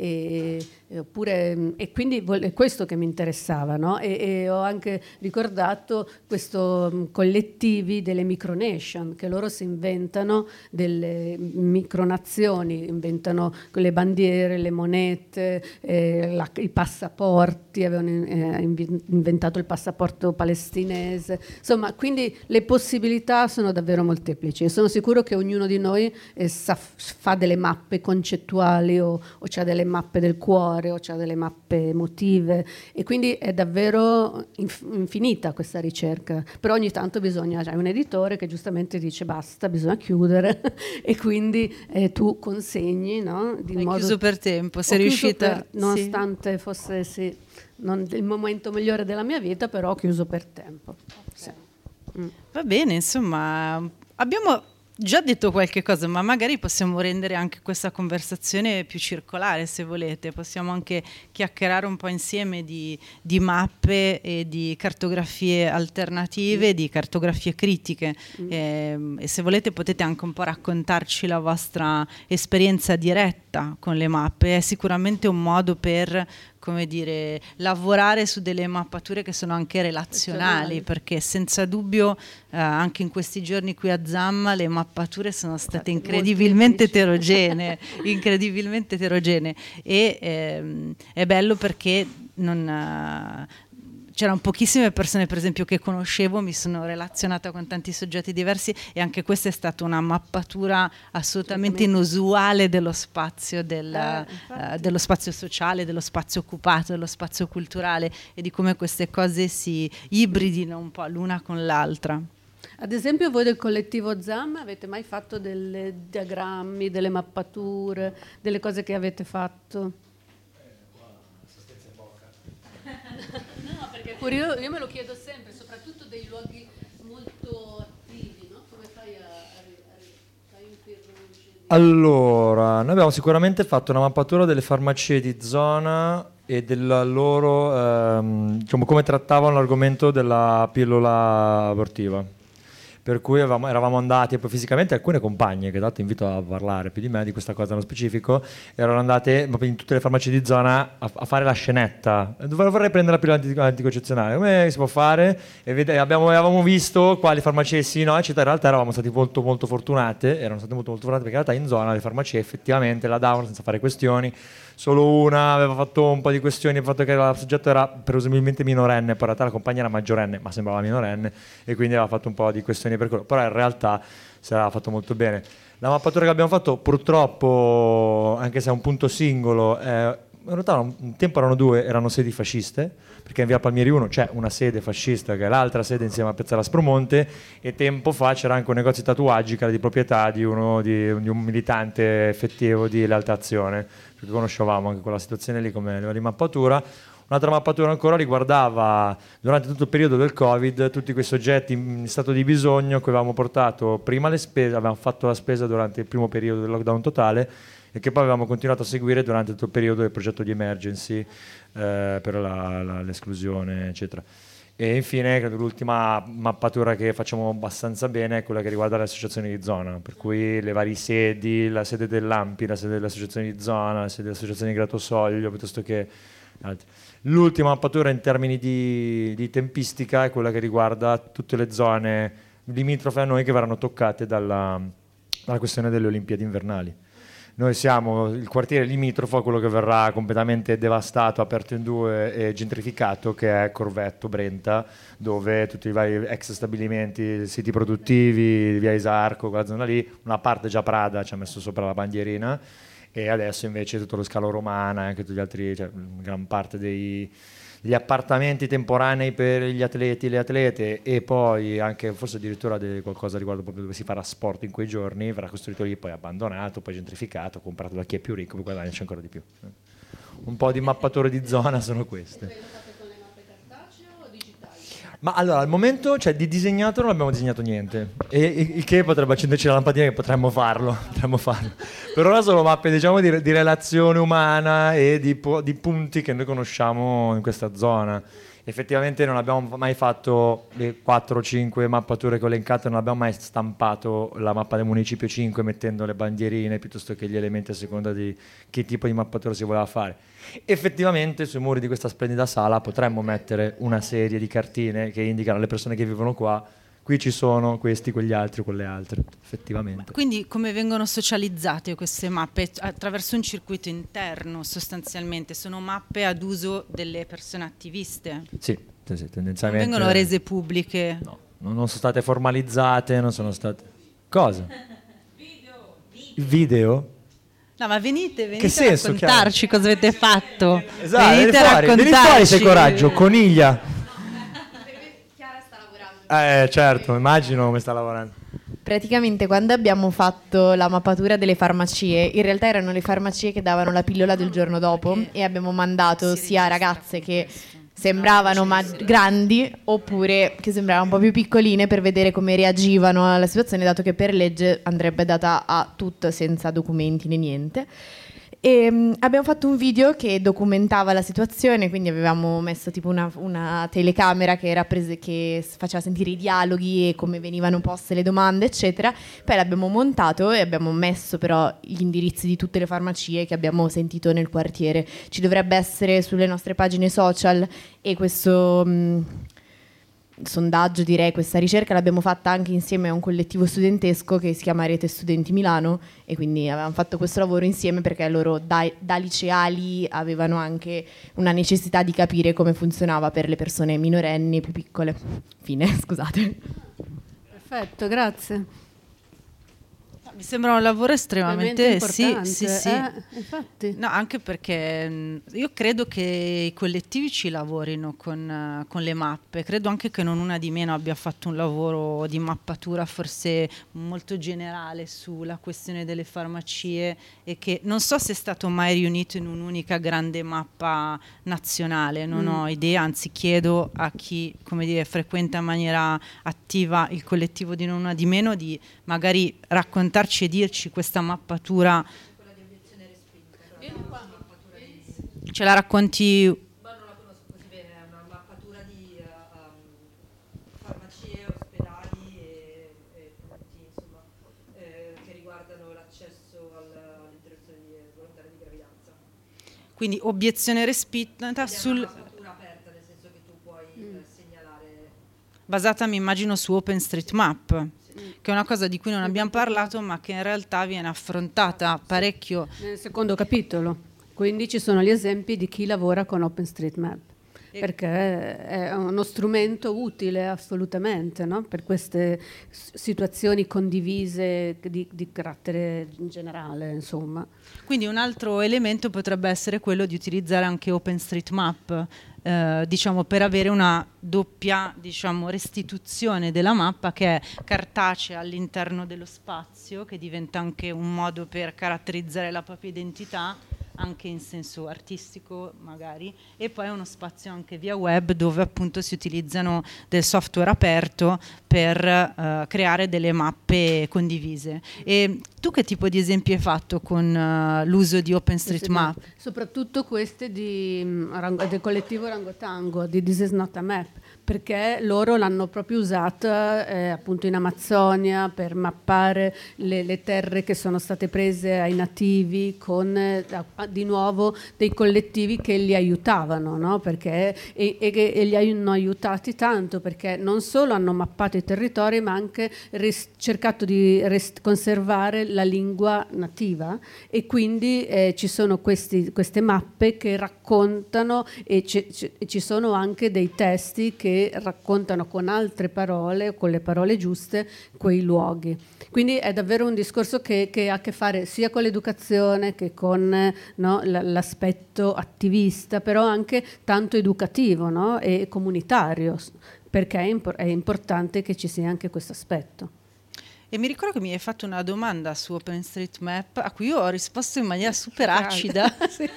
e, e, oppure, e quindi è questo che mi interessava, no? e, e ho anche ricordato questo um, collettivi delle micronation, che loro si inventano delle micronazioni, inventano le bandiere, le monete, eh, la, i passaporti, avevano eh, inventato il passaporto palestinese, insomma, quindi le possibilità sono davvero molteplici, e sono sicuro che ognuno di noi eh, sa, fa delle mappe concettuali, o, o c'ha delle mappe del cuore, o c'ha delle mappe emotive, e quindi è davvero inf- infinita questa ricerca. Però ogni tanto bisogna, c'è un editore che giustamente dice basta, bisogna chiudere e quindi eh, tu consegni, no? Di Hai modo, chiuso per tempo, sei ho chiuso riuscita, per, nonostante sì. fosse sì, non il momento migliore della mia vita, però ho chiuso per tempo. Sì. Mm. Va bene, insomma, abbiamo già detto qualche cosa, ma magari possiamo rendere anche questa conversazione più circolare, se volete. Possiamo anche chiacchierare un po' insieme di, di mappe e di cartografie alternative, mm. di cartografie critiche. Mm. E, e se volete potete anche un po' raccontarci la vostra esperienza diretta con le mappe. È sicuramente un modo per, come dire, lavorare su delle mappature che sono anche relazionali, perché senza dubbio eh, anche in questi giorni qui a Zamma le mappature sono state incredibilmente eterogenee, incredibilmente eterogenee, e ehm, è bello perché non... Uh, c'erano pochissime persone, per esempio, che conoscevo, mi sono relazionata con tanti soggetti diversi, e anche questa è stata una mappatura assolutamente inusuale dello spazio, del, eh, uh, dello spazio sociale, dello spazio occupato, dello spazio culturale, e di come queste cose si ibridino un po' l'una con l'altra. Ad esempio voi del collettivo Zamma avete mai fatto dei diagrammi, delle mappature, delle cose che avete fatto? No, perché è curioso, io me lo chiedo sempre, soprattutto dei luoghi molto attivi, no? Come fai a, a, a interrompere? Allora, noi abbiamo sicuramente fatto una mappatura delle farmacie di zona e della loro, ehm, diciamo, come trattavano l'argomento della pillola abortiva. Per cui avevamo, eravamo andati, e poi fisicamente alcune compagne, che dato invito a parlare più di me di questa cosa nello specifico, erano andate in tutte le farmacie di zona a, a fare la scenetta. Dove vorrei prendere la pillola anticoncezionale, come si può fare? E vede, abbiamo, avevamo visto quali farmacie sì, no, eccetera. In realtà eravamo stati molto molto fortunate, erano state molto molto fortunate, perché in realtà in zona le farmacie effettivamente la davano senza fare questioni. Solo una aveva fatto un po' di questioni, il fatto che il soggetto era presumibilmente minorenne, poi in realtà la compagna era maggiorenne, ma sembrava minorenne, e quindi aveva fatto un po' di questioni per quello, però in realtà si era fatto molto bene. La mappatura che abbiamo fatto, purtroppo, anche se è un punto singolo, eh, in realtà un tempo erano due, erano sedi fasciste, perché in via Palmieri uno c'è una sede fascista che è l'altra sede insieme a Piazza Laspromonte, e tempo fa c'era anche un negozio di tatuaggi che era di proprietà di uno di, di un militante effettivo di Lealtà Azione, perché conoscevamo anche quella situazione lì come livello di mappatura. Un'altra mappatura ancora riguardava, durante tutto il periodo del Covid, tutti quei soggetti in stato di bisogno che avevamo portato prima le spese, avevamo fatto la spesa durante il primo periodo del lockdown totale, e che poi avevamo continuato a seguire durante tutto il periodo del progetto di emergency eh, per la, la, l'esclusione, eccetera. E infine credo l'ultima mappatura che facciamo abbastanza bene è quella che riguarda le associazioni di zona, per cui le varie sedi, la sede dell'A M P I, la sede delle associazioni di zona, la sede delle associazioni di Gratosoglio, piuttosto che altri. L'ultima mappatura in termini di, di tempistica è quella che riguarda tutte le zone limitrofe a noi che verranno toccate dalla, dalla questione delle Olimpiadi invernali. Noi siamo il quartiere limitrofo a quello che verrà completamente devastato, aperto in due e gentrificato, che è Corvetto, Brenta, dove tutti i vari ex stabilimenti, siti produttivi, via Isarco, quella zona lì, una parte già Prada ci ha messo sopra la bandierina, e adesso invece tutto lo scalo Romana e anche tutti gli altri, cioè gran parte dei gli appartamenti temporanei per gli atleti e le atlete, e poi anche forse addirittura de- qualcosa riguardo proprio dove si farà sport in quei giorni, verrà costruito lì, poi abbandonato, poi gentrificato, comprato da chi è più ricco per guadagnarci ancora di più. Un po' di mappature di zona sono queste. Ma allora al momento, cioè, di disegnato non abbiamo disegnato niente, e il che potrebbe accenderci la lampadina che potremmo farlo, potremmo farlo. Per ora sono mappe, diciamo, di, di relazione umana e di, di punti che noi conosciamo in questa zona. Effettivamente non abbiamo mai fatto le quattro o cinque mappature che ho elencato, non abbiamo mai stampato la mappa del municipio cinque mettendo le bandierine piuttosto che gli elementi a seconda di che tipo di mappatura si voleva fare. Effettivamente sui muri di questa splendida sala potremmo mettere una serie di cartine che indicano alle persone che vivono qua: qui ci sono questi, quegli altri o quelle altre, effettivamente. Quindi come vengono socializzate queste mappe? Attraverso un circuito interno sostanzialmente, sono mappe ad uso delle persone attiviste? Sì, sì, sì, tendenzialmente. Non vengono rese pubbliche? No, non sono state formalizzate, non sono state... Cosa? Video. Video? No, ma venite, venite che senso, a raccontarci chiaro? cosa avete fatto. Esatto, venite vieni a fuori, raccontarci. vieni fuori se coraggio, coniglia. Chiara sta lavorando. Eh, certo, immagino come sta lavorando. Praticamente quando abbiamo fatto la mappatura delle farmacie, in realtà erano le farmacie che davano la pillola del giorno dopo, e abbiamo mandato sia ragazze che sembravano ma- grandi oppure che sembravano un po' più piccoline, per vedere come reagivano alla situazione, dato che per legge andrebbe data a tutto senza documenti né niente. E um, abbiamo fatto un video che documentava la situazione, quindi avevamo messo tipo una, una telecamera che, era prese, che faceva sentire i dialoghi e come venivano poste le domande, eccetera. Poi l'abbiamo montato e abbiamo messo però gli indirizzi di tutte le farmacie che abbiamo sentito nel quartiere. Ci dovrebbe essere sulle nostre pagine social, e questo... Um, sondaggio, direi, questa ricerca l'abbiamo fatta anche insieme a un collettivo studentesco che si chiama Rete Studenti Milano, e quindi avevamo fatto questo lavoro insieme perché loro da, da liceali avevano anche una necessità di capire come funzionava per le persone minorenni più piccole. Fine, scusate. Perfetto, grazie. Mi sembra un lavoro estremamente sì, sì, sì. Eh, infatti. No, anche perché mh, io credo che i collettivi ci lavorino con, uh, con le mappe. Credo anche che Non Una di Meno abbia fatto un lavoro di mappatura forse molto generale sulla questione delle farmacie, e che non so se è stato mai riunito in un'unica grande mappa nazionale, non mm. ho idea, anzi chiedo a chi, come dire, frequenta in maniera attiva il collettivo di Non Una di Meno di magari raccontarci e dirci questa mappatura. Quella di obiezione respinta. Ce la racconti? Ma non la conosco così bene, è una mappatura di uh, um, farmacie, ospedali e, e punti, insomma, eh, che riguardano l'accesso al, all'interruzione volontaria di gravidanza. Quindi obiezione respinta sul... È una mappatura aperta, nel senso che tu puoi mm. eh, segnalare... basata, mi immagino, su OpenStreetMap, che è una cosa di cui non abbiamo parlato ma che in realtà viene affrontata parecchio nel secondo capitolo. Quindi ci sono gli esempi di chi lavora con OpenStreetMap, perché è uno strumento utile assolutamente, no? Per queste situazioni condivise di, di carattere generale, insomma. Quindi un altro elemento potrebbe essere quello di utilizzare anche OpenStreetMap, eh, diciamo, per avere una doppia, diciamo, restituzione della mappa, che è cartacea all'interno dello spazio, che diventa anche un modo per caratterizzare la propria identità, anche in senso artistico magari, e poi uno spazio anche via web dove appunto si utilizzano del software aperto per uh, creare delle mappe condivise. E tu che tipo di esempi hai fatto con uh, l'uso di OpenStreetMap? Soprattutto queste di, um, del collettivo Rangotango, di This is not a map, perché loro l'hanno proprio usata eh, appunto in Amazzonia per mappare le, le terre che sono state prese ai nativi, con eh, di nuovo dei collettivi che li aiutavano, no? Perché, e, e, e li hanno aiutati tanto, perché non solo hanno mappato i territori, ma anche res- cercato di rest- conservare la lingua nativa, e quindi eh, ci sono questi, queste mappe che raccontano, e c- c- ci sono anche dei testi che raccontano con altre parole, con le parole giuste, quei luoghi. Quindi è davvero un discorso che, che ha a che fare sia con l'educazione che con, no, l'aspetto attivista, però anche tanto educativo, no, e comunitario, perché è, impor- è importante che ci sia anche questo aspetto. E mi ricordo che mi hai fatto una domanda su OpenStreetMap a cui io ho risposto in maniera super acida. Sì.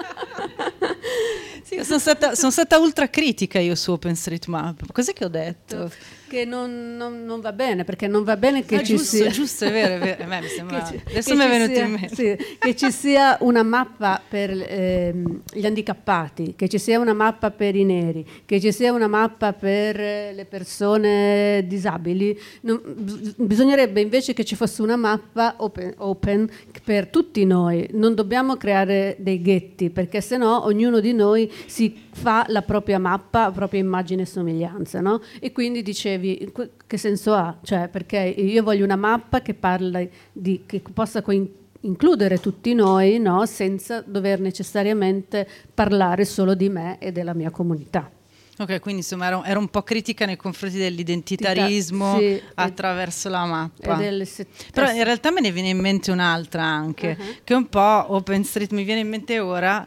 Sì, sono stata, sono stata ultra critica io su OpenStreetMap. Cos'è che ho detto? Che non, non, non va bene, perché non va bene che ah, ci giusto, sia... giusto, è vero, è vero. Eh, beh, mi sembra... ci, Adesso mi è venuto sia, in mente. Sì, che ci sia una mappa per ehm, gli handicappati, che ci sia una mappa per i neri, che ci sia una mappa per le persone disabili. Non, bisognerebbe invece che ci fosse una mappa open, open per tutti noi. Non dobbiamo creare dei ghetti, perché sennò ognuno di noi si fa la propria mappa, la propria immagine e somiglianza, no? E quindi dicevi, che senso ha? Cioè, perché io voglio una mappa che parla di, che possa coin- includere tutti noi, no? Senza dover necessariamente parlare solo di me e della mia comunità. Ok, quindi insomma ero, ero un po' critica nei confronti dell'identitarismo sì, attraverso la mappa. Delle se- Però in realtà me ne viene in mente un'altra anche, uh-huh. che è un po' OpenStreet, mi viene in mente ora,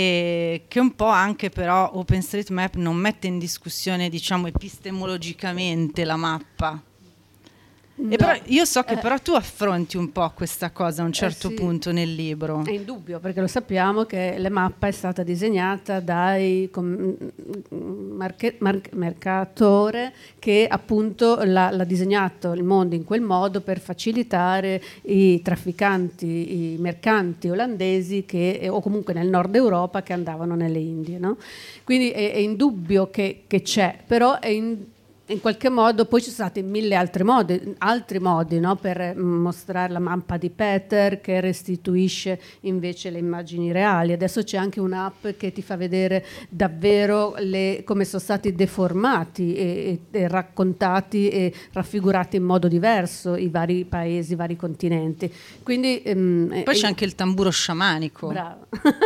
e che un po' anche però OpenStreetMap non mette in discussione, diciamo, epistemologicamente la mappa. No. E però io so che eh. però tu affronti un po' questa cosa a un certo eh sì. punto nel libro. È indubbio, perché lo sappiamo che la mappa è stata disegnata dai com- marche- mar- mercatore che appunto l'ha, l'ha disegnato il mondo in quel modo per facilitare i trafficanti, i mercanti olandesi che, o comunque nel nord Europa, che andavano nelle Indie, no? Quindi è, è indubbio che, che c'è, però è in in qualche modo poi ci sono stati mille altri modi, altri modi, no? Per mostrare la mappa di Peter, che restituisce invece le immagini reali. Adesso c'è anche un'app che ti fa vedere davvero le, come sono stati deformati e, e, e raccontati e raffigurati in modo diverso i vari paesi, i vari continenti. Quindi, ehm, poi eh, c'è anche il tamburo sciamanico. Bravo.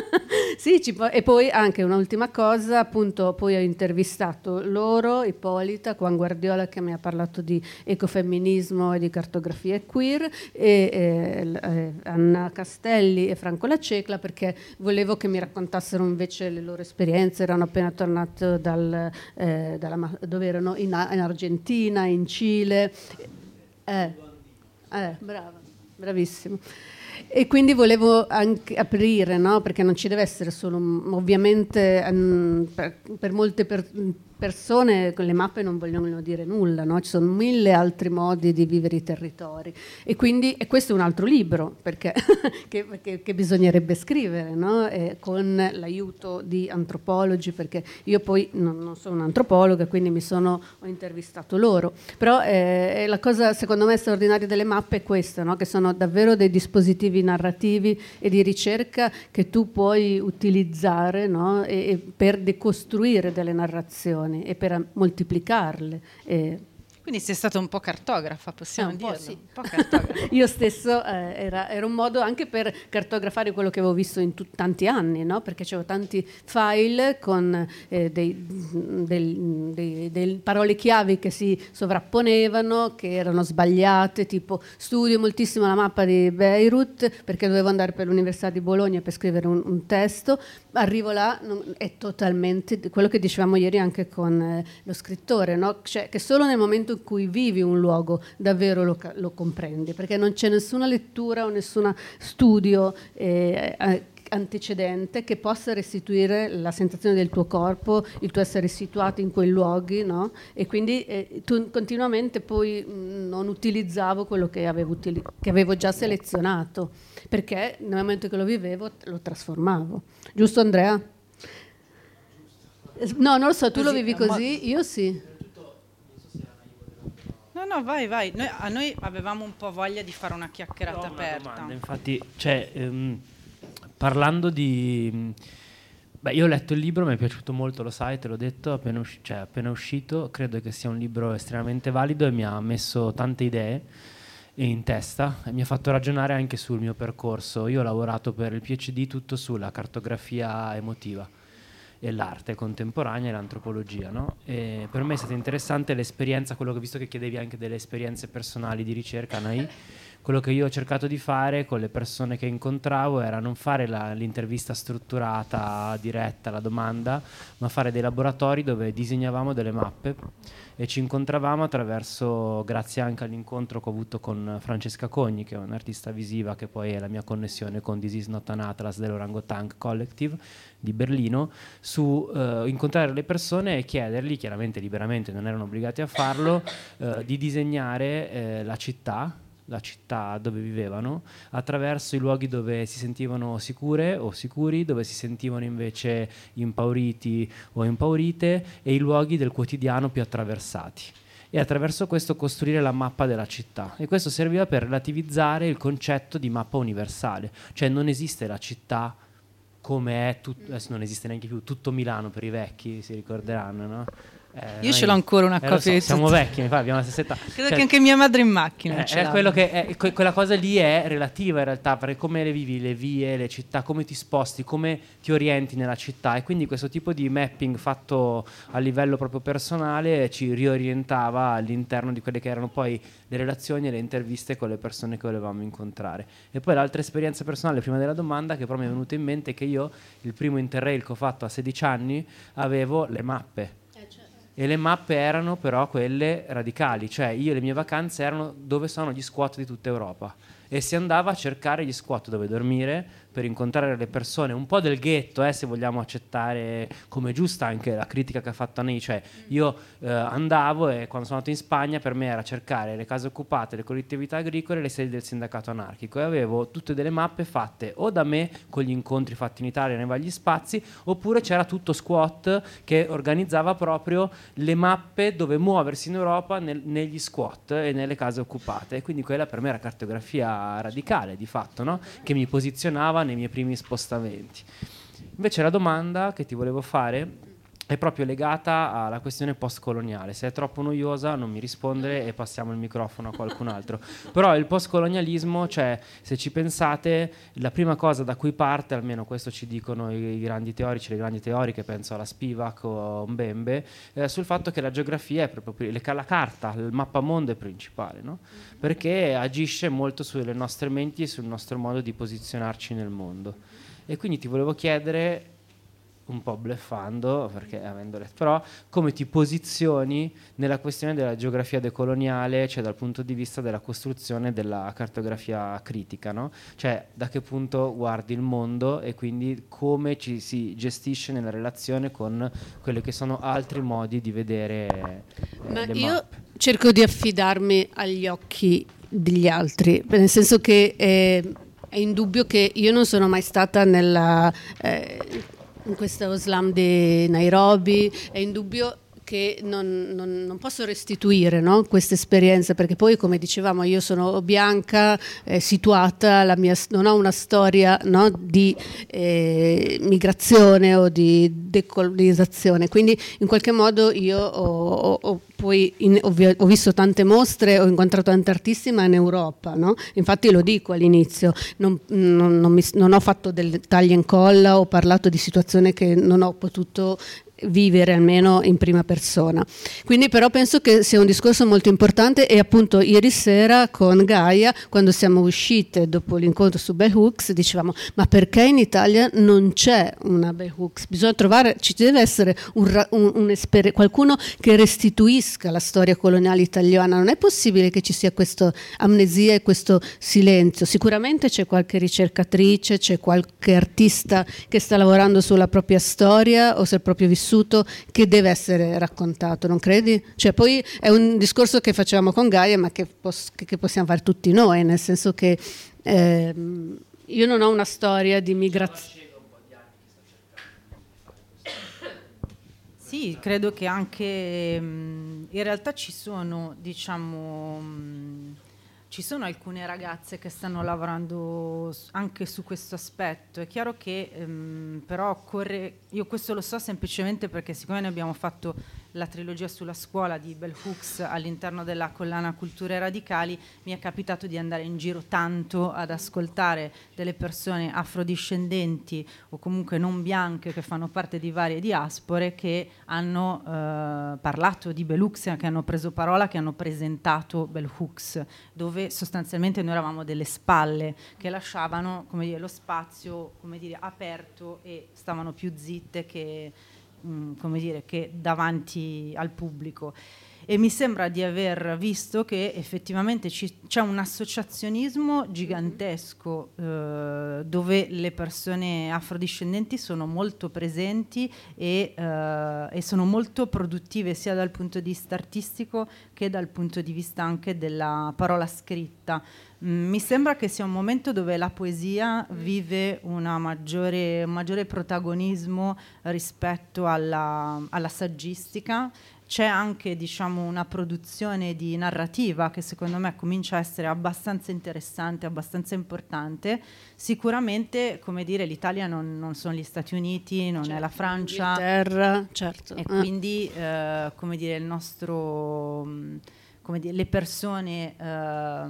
Sì, ci po- e poi anche un'ultima cosa, appunto, poi ho intervistato loro, Ippolita, Juan Guardiola, che mi ha parlato di ecofemminismo e di cartografia queer, e eh, eh, Anna Castelli e Franco Lacecla, perché volevo che mi raccontassero invece le loro esperienze. Erano appena tornati dal, eh, dalla, dove erano in, in Argentina, in Cile. Eh, eh, brava, bravissimo. E quindi volevo anche aprire, no? Perché non ci deve essere solo, ovviamente um, per, per molte per, persone le mappe non vogliono dire nulla, no? Ci sono mille altri modi di vivere i territori, e quindi e questo è un altro libro perché che, che, che bisognerebbe scrivere, no? E con l'aiuto di antropologi, perché io poi non, non sono un'antropologa, quindi mi sono ho intervistato loro, però eh, la cosa secondo me straordinaria delle mappe è questa, no? Che sono davvero dei dispositivi narrativi e di ricerca che tu puoi utilizzare, no? e, e per decostruire delle narrazioni e per moltiplicarle. E quindi sei stata un po' cartografa, possiamo eh, un dirlo? po' sì. Un po' cartografa. Io stesso eh, era, era un modo anche per cartografare quello che avevo visto in tut- tanti anni, no? Perché c'avevo tanti file con eh, dei, dei, dei, dei parole chiavi che si sovrapponevano, che erano sbagliate, tipo studio moltissimo la mappa di Beirut perché dovevo andare per l'Università di Bologna per scrivere un, un testo, arrivo là, non, è totalmente quello che dicevamo ieri anche con eh, lo scrittore, no? Cioè che solo nel momento in cui vivi un luogo davvero lo, lo comprendi, perché non c'è nessuna lettura o nessun studio eh, eh, antecedente che possa restituire la sensazione del tuo corpo, il tuo essere situato in quei luoghi, no? E quindi eh, tu continuamente poi mh, non utilizzavo quello che avevo, utili- che avevo già selezionato, perché nel momento che lo vivevo lo trasformavo. Giusto, Andrea? No, non lo so, tu Così, lo vivi ma- così? Io sì. No, no, vai, vai. Noi, a noi avevamo un po' voglia di fare una chiacchierata No, una aperta. domanda, infatti, cioè, ehm, parlando di... Beh, io ho letto il libro, mi è piaciuto molto, lo sai, te l'ho detto, appena, usci- cioè, appena uscito, credo che sia un libro estremamente valido e mi ha messo tante idee in testa e mi ha fatto ragionare anche sul mio percorso. Io ho lavorato per il PhD tutto sulla cartografia emotiva e l'arte contemporanea e l'antropologia, no? E per me è stata interessante l'esperienza, quello che visto che chiedevi anche delle esperienze personali di ricerca, Anaì, quello che io ho cercato di fare con le persone che incontravo era non fare la, l'intervista strutturata, diretta, la domanda, ma fare dei laboratori dove disegnavamo delle mappe e ci incontravamo attraverso, grazie anche all'incontro che ho avuto con Francesca Cogni, che è un'artista visiva, che poi è la mia connessione con This Is Not an Atlas dell'Orangotank Collective di Berlino, su eh, incontrare le persone e chiedergli, chiaramente liberamente, non erano obbligati a farlo, eh, di disegnare eh, la città, la città dove vivevano, attraverso i luoghi dove si sentivano sicure o sicuri, dove si sentivano invece impauriti o impaurite, e i luoghi del quotidiano più attraversati. E attraverso questo costruire la mappa della città. E questo serviva per relativizzare il concetto di mappa universale. Cioè non esiste la città come è, tut- adesso non esiste neanche più, tutto Milano per i vecchi, si ricorderanno, no? Eh, Io ce l'ho ancora una eh, lo copia so, di siamo tutto. vecchi, mi fa, abbiamo la stessa età. Credo Cioè, che anche mia madre in macchina eh, ce è l'abbia. quello che è, que- quella cosa lì è relativa in realtà, perché come le vivi le vie, le città, come ti sposti, come ti orienti nella città, e quindi questo tipo di mapping fatto a livello proprio personale ci riorientava all'interno di quelle che erano poi le relazioni e le interviste con le persone che volevamo incontrare. E poi l'altra esperienza personale prima della domanda che però mi è venuta in mente è che io il primo Interrail che ho fatto a sedici anni avevo le mappe. E le mappe erano però quelle radicali, cioè io le mie vacanze erano dove sono gli squat di tutta Europa, e si andava a cercare gli squat dove dormire per incontrare le persone, un po' del ghetto, eh, se vogliamo accettare come giusta anche la critica che ha fatto Anaì. Cioè io eh, andavo, e quando sono andato in Spagna per me era cercare le case occupate, le collettività agricole, le sedi del sindacato anarchico, e avevo tutte delle mappe fatte o da me con gli incontri fatti in Italia nei vari spazi, oppure c'era tutto squat che organizzava proprio le mappe dove muoversi in Europa nel, negli squat e nelle case occupate, e quindi quella per me era cartografia radicale di fatto, no? Che mi posizionava nei miei primi spostamenti. Invece la domanda che ti volevo fare è proprio legata alla questione postcoloniale. Se è troppo noiosa non mi rispondere e passiamo il microfono a qualcun altro. Però il postcolonialismo, cioè se ci pensate, la prima cosa da cui parte, almeno questo ci dicono i grandi teorici, le grandi teoriche, penso alla Spivak o Mbembe, eh, sul fatto che la geografia è proprio la carta, il mappamondo è principale, no? Perché agisce molto sulle nostre menti e sul nostro modo di posizionarci nel mondo. E quindi ti volevo chiedere, un po' bluffando, perché avendo letto, però come ti posizioni nella questione della geografia decoloniale, cioè dal punto di vista della costruzione della cartografia critica, no? Cioè da che punto guardi il mondo e quindi come ci si gestisce nella relazione con quelli che sono altri modi di vedere eh, Ma le io mappe. cerco di affidarmi agli occhi degli altri, nel senso che eh, è indubbio che io non sono mai stata nella, eh, in questo slam di Nairobi, è indubbio che non, non, non posso restituire, no, queste esperienze, perché poi, come dicevamo, io sono bianca, eh, situata, la mia, non ho una storia, no, di eh, migrazione o di decolonizzazione, quindi in qualche modo io ho, ho, ho poi in, ho, ho visto tante mostre, ho incontrato tanti artisti, ma in Europa, no? Infatti lo dico all'inizio, non, non, non, mi, non ho fatto del taglia e incolla, ho parlato di situazioni che non ho potuto vivere almeno in prima persona. Quindi però penso che sia un discorso molto importante, e appunto ieri sera con Gaia, quando siamo uscite dopo l'incontro su Bell Hooks, dicevamo ma perché in Italia non c'è una Bell Hooks? Bisogna trovare, ci deve essere un, un, un esper- qualcuno che restituisca la storia coloniale italiana. Non è possibile che ci sia questa amnesia e questo silenzio. Sicuramente c'è qualche ricercatrice, c'è qualche artista che sta lavorando sulla propria storia o sul proprio vissuto che deve essere raccontato, non credi? Cioè, poi è un discorso che facevamo con Gaia, ma che, pos- che possiamo fare tutti noi, nel senso che eh, io non ho una storia di migrazione. Sì, credo che anche mh, in realtà ci sono, diciamo, mh, ci sono alcune ragazze che stanno lavorando anche su questo aspetto. È chiaro che ehm, però occorre, io questo lo so semplicemente perché siccome ne abbiamo fatto la trilogia sulla scuola di Bell Hooks all'interno della collana Culture Radicali, mi è capitato di andare in giro tanto ad ascoltare delle persone afrodiscendenti o comunque non bianche che fanno parte di varie diaspore che hanno eh, parlato di Bell Hooks, che hanno preso parola, che hanno presentato Bell Hooks, dove sostanzialmente noi eravamo delle spalle che lasciavano, come dire, lo spazio, come dire, aperto, e stavano più zitte che come dire, che davanti al pubblico. E mi sembra di aver visto che effettivamente ci, c'è un associazionismo gigantesco eh, dove le persone afrodiscendenti sono molto presenti e, eh, e sono molto produttive sia dal punto di vista artistico che dal punto di vista anche della parola scritta. Mm, mi sembra che sia un momento dove la poesia vive una maggiore, un maggiore protagonismo rispetto alla, alla saggistica. C'è anche, diciamo, una produzione di narrativa che secondo me comincia a essere abbastanza interessante, abbastanza importante. Sicuramente, come dire, l'Italia non, non sono gli Stati Uniti, non certo, è la Francia, Inghilterra, certo. E eh. quindi, eh, come dire, il nostro, come dire, le persone, eh,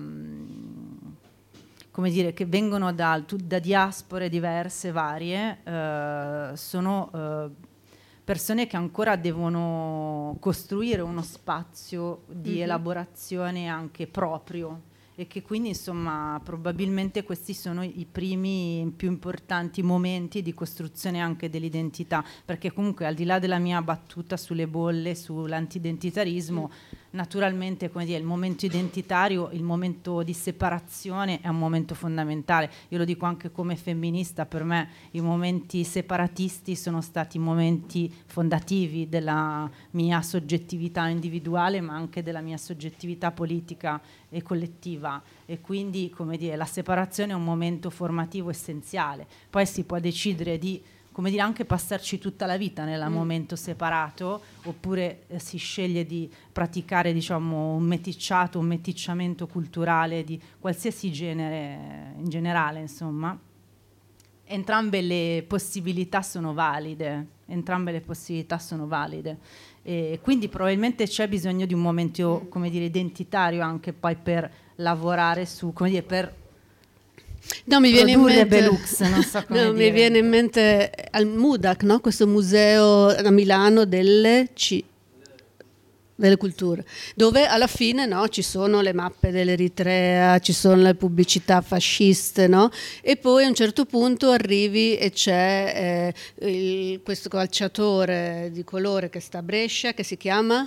come dire, che vengono da, da diaspore diverse, varie, eh, sono eh, persone che ancora devono costruire uno spazio di mm-hmm. elaborazione anche proprio, e che quindi insomma probabilmente questi sono i primi più importanti momenti di costruzione anche dell'identità, perché comunque al di là della mia battuta sulle bolle, sull'antidentitarismo, mm. naturalmente, come dire, il momento identitario, il momento di separazione è un momento fondamentale. Io lo dico anche come femminista, per me i momenti separatisti sono stati momenti fondativi della mia soggettività individuale, ma anche della mia soggettività politica e collettiva, e quindi, come dire, la separazione è un momento formativo essenziale. Poi si può decidere di, come dire, anche passarci tutta la vita nel mm. momento separato, oppure eh, si sceglie di praticare, diciamo, un meticciato, un meticciamento culturale di qualsiasi genere, in generale, insomma. Entrambe le possibilità sono valide, entrambe le possibilità sono valide. E quindi probabilmente c'è bisogno di un momento, come dire, identitario anche poi per lavorare su, come dire, per no, mi viene in mente, Belux, non so come no, dire. Mi viene in mente al MUDAC, no? Questo museo a Milano delle C delle culture, dove alla fine, no, ci sono le mappe dell'Eritrea, ci sono le pubblicità fasciste, no? E poi a un certo punto arrivi e c'è eh, il, questo calciatore di colore che sta a Brescia, che si chiama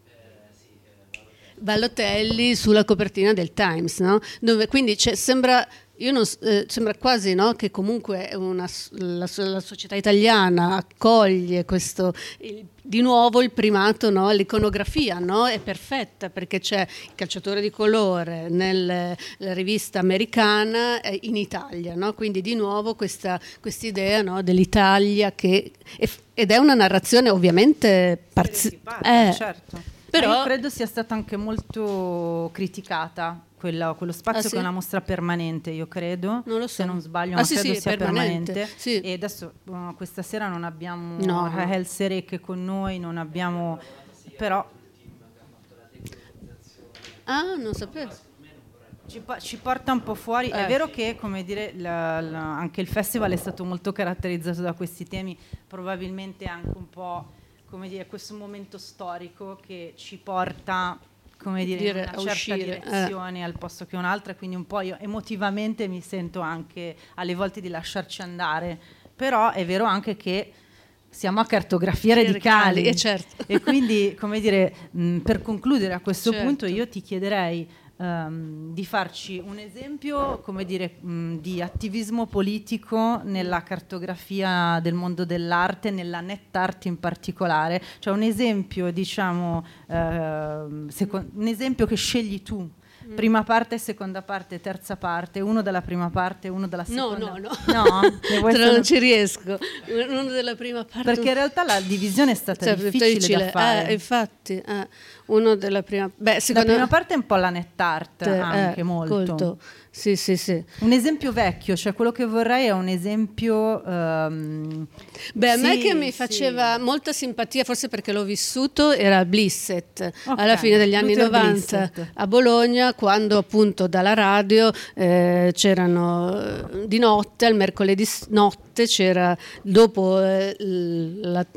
Balotelli, sulla copertina del Times, no? Dove quindi c'è, sembra Io non, eh, sembra quasi, no, che comunque una, la, la società italiana accoglie questo, il, di nuovo il primato, no, l'iconografia, no, è perfetta perché c'è il calciatore di colore nella rivista americana eh, in Italia, no? Quindi di nuovo questa idea, no, dell'Italia che è, ed è una narrazione ovviamente parziale, eh, certo. Però Ma io credo sia stata anche molto criticata quella, quello spazio, ah, sì? Che è una mostra permanente, io credo, non lo so. Se non sbaglio, ah, ma sì, credo sì, sia permanente, permanente. Sì. E adesso uh, questa sera non abbiamo no. Rahel Serek con noi, non abbiamo, però ah, non sapevo. Ci, ci porta un po' fuori, eh. È vero che, come dire, la, la, anche il festival è stato molto caratterizzato da questi temi, probabilmente anche un po' come dire, questo momento storico che ci porta, come dire, Dire, in a una certa uscire, direzione al posto che un'altra, quindi un po' io emotivamente mi sento anche alle volte di lasciarci andare, però è vero anche che siamo a cartografie radicali, e certo. e quindi, come dire, mh, per concludere a questo Certo. punto io ti chiederei um, di farci un esempio, come dire, mh, di attivismo politico nella cartografia del mondo dell'arte, nella net art in particolare, cioè un esempio, diciamo, uh, seco- un esempio che scegli tu. Prima parte, seconda parte, terza parte, uno dalla prima parte, uno dalla No, seconda. no, no. No? Ne vuoi Però solo- non ci riesco. Uno della prima parte. Perché in realtà la divisione è stata Cioè, difficile, da fare. Eh, infatti, eh, uno della prima. Beh, La secondo prima parte è un po' la net art, eh, anche molto. colto. Sì, sì, sì. Un esempio vecchio, cioè quello che vorrei è un esempio... ehm, Beh, a me sì, che mi sì. faceva molta simpatia, forse perché l'ho vissuto, era Blisset, Ok, alla fine degli anni Luther novanta Blissett. a Bologna, quando appunto dalla radio eh, c'erano eh, di notte, al mercoledì s- notte, c'era dopo eh, il, la-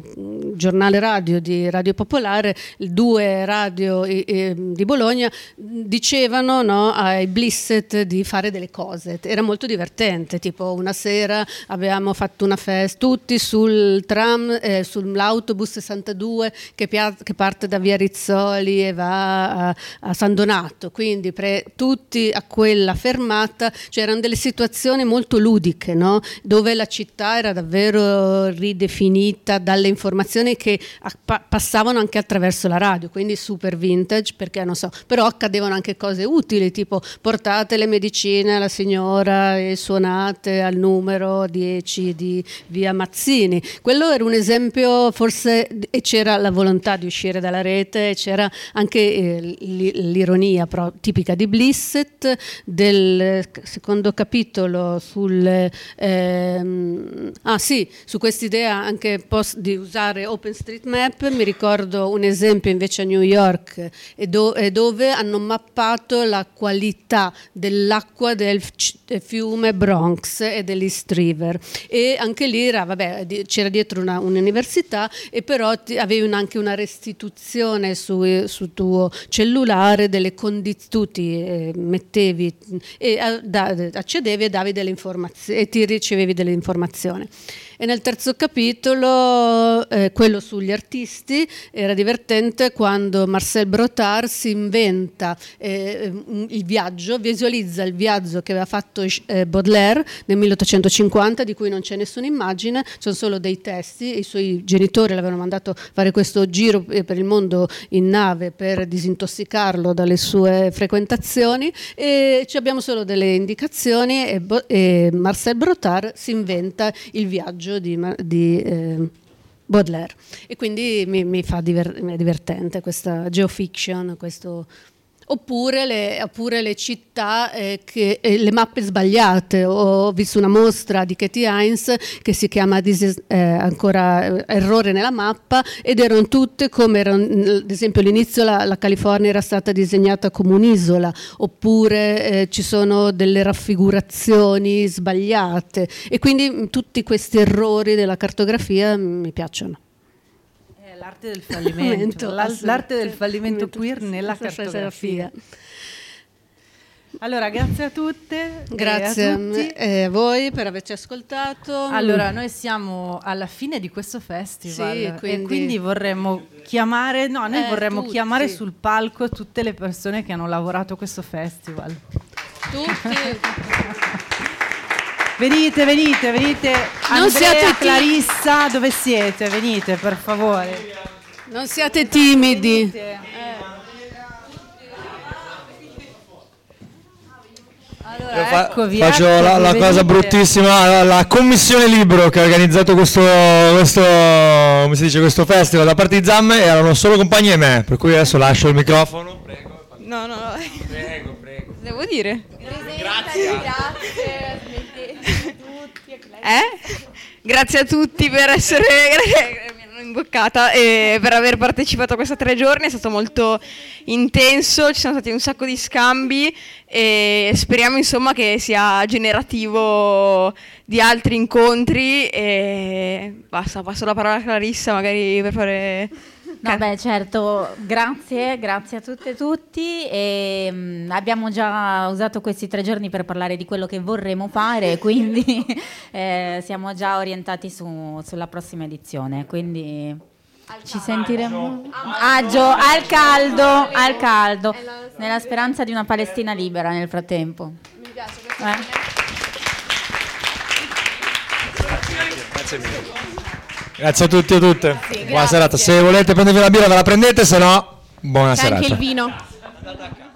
il giornale radio di Radio Popolare, il due radio eh, eh, di Bologna dicevano, no, ai Blisset di fare delle cose. Era molto divertente, tipo una sera abbiamo fatto una festa tutti sul tram, eh, sull'autobus sessantadue che, pia- che parte da Via Rizzoli e va a, a San Donato, quindi pre- tutti a quella fermata. C'erano delle situazioni molto ludiche, no? Dove la città era davvero ridefinita dalle informazioni che a- pa- passavano anche attraverso la radio, quindi super vintage, perché non so, però accadevano anche cose utili, tipo portate le medicine alla signora e suonate al numero dieci di via Mazzini. Quello era un esempio, forse, e c'era la volontà di uscire dalla rete, e c'era anche eh, l'i- l'ironia pro- tipica di Blisset, del secondo capitolo sul ehm, ah sì, su quest'idea anche post di usare OpenStreetMap. Mi ricordo un esempio invece a New York, e do- e dove hanno mappato la qualità dell'acqua del c- fiume Bronx e dell'East River, e anche lì era, vabbè, di- c'era dietro una, un'università, e però ti, avevi un- anche una restituzione su, su tuo cellulare delle condizioni, tu ti eh, mettevi e a- da- accedevi e davi delle informazioni e ti ricevevi delle informazioni. E nel terzo capitolo, eh, quello sugli artisti, era divertente quando Marcel Brotard si inventa eh, il viaggio, visualizza il viaggio che aveva fatto eh, Baudelaire nel milleottocentocinquanta, di cui non c'è nessuna immagine, sono solo dei testi. I suoi genitori l'avevano mandato a fare questo giro per il mondo in nave per disintossicarlo dalle sue frequentazioni, e ci abbiamo solo delle indicazioni, e, Bo- e Marcel Brotard si inventa il viaggio di, Ma- di eh, Baudelaire, e quindi mi, mi fa diver- mi è divertente questa geofiction, questo. Oppure le, oppure le città, eh, che, eh, le mappe sbagliate. Ho visto una mostra di Katie Hines che si chiama This is, eh, ancora eh, Errore nella mappa, ed erano tutte come erano, ad esempio all'inizio la, la California era stata disegnata come un'isola, oppure eh, ci sono delle raffigurazioni sbagliate, e quindi mh, tutti questi errori della cartografia mh, mi piacciono. L'arte del fallimento, La- l'arte del fallimento queer nella Fotografia. cartografia. Allora, grazie a tutte, Grazie e a, a tutti. me e a voi per averci ascoltato. Allora, noi siamo alla fine di questo festival, Sì, e quindi- quindi vorremmo chiamare, no, noi Eh, vorremmo tutti. chiamare sul palco tutte le persone che hanno lavorato a questo festival. Tutti. Venite, venite, venite. Non Andrea, siate timidi. Clarissa, dove siete? Venite, per favore. Non siate timidi. Venite. Allora, Io fa- eccovi, faccio eccovi, la, la cosa venite. bruttissima, la, la commissione libro che ha organizzato questo, questo, come si dice, questo festival da parte di Zamme, erano solo compagni e me, per cui adesso lascio il microfono. Prego. No, no, no. Prego, prego. Devo dire? Grazie. Eh? Grazie a tutti per essere... imboccata e per aver partecipato a questi tre giorni, è stato molto intenso, ci sono stati un sacco di scambi e speriamo insomma che sia generativo di altri incontri e basta, passo la parola a Clarissa magari per fare... No, beh, certo, grazie, grazie a tutte e tutti e mh, abbiamo già usato questi tre giorni per parlare di quello che vorremmo fare, quindi eh, siamo già orientati su, sulla prossima edizione, quindi ci sentiremo agio, al caldo, al caldo, nella speranza di una Palestina libera nel frattempo. Mi piace questo. Eh? Grazie mille. Grazie a tutti e a tutte. Sì, buona serata. Se volete prendervi la birra ve la prendete, se no buona C'è serata. anche il vino.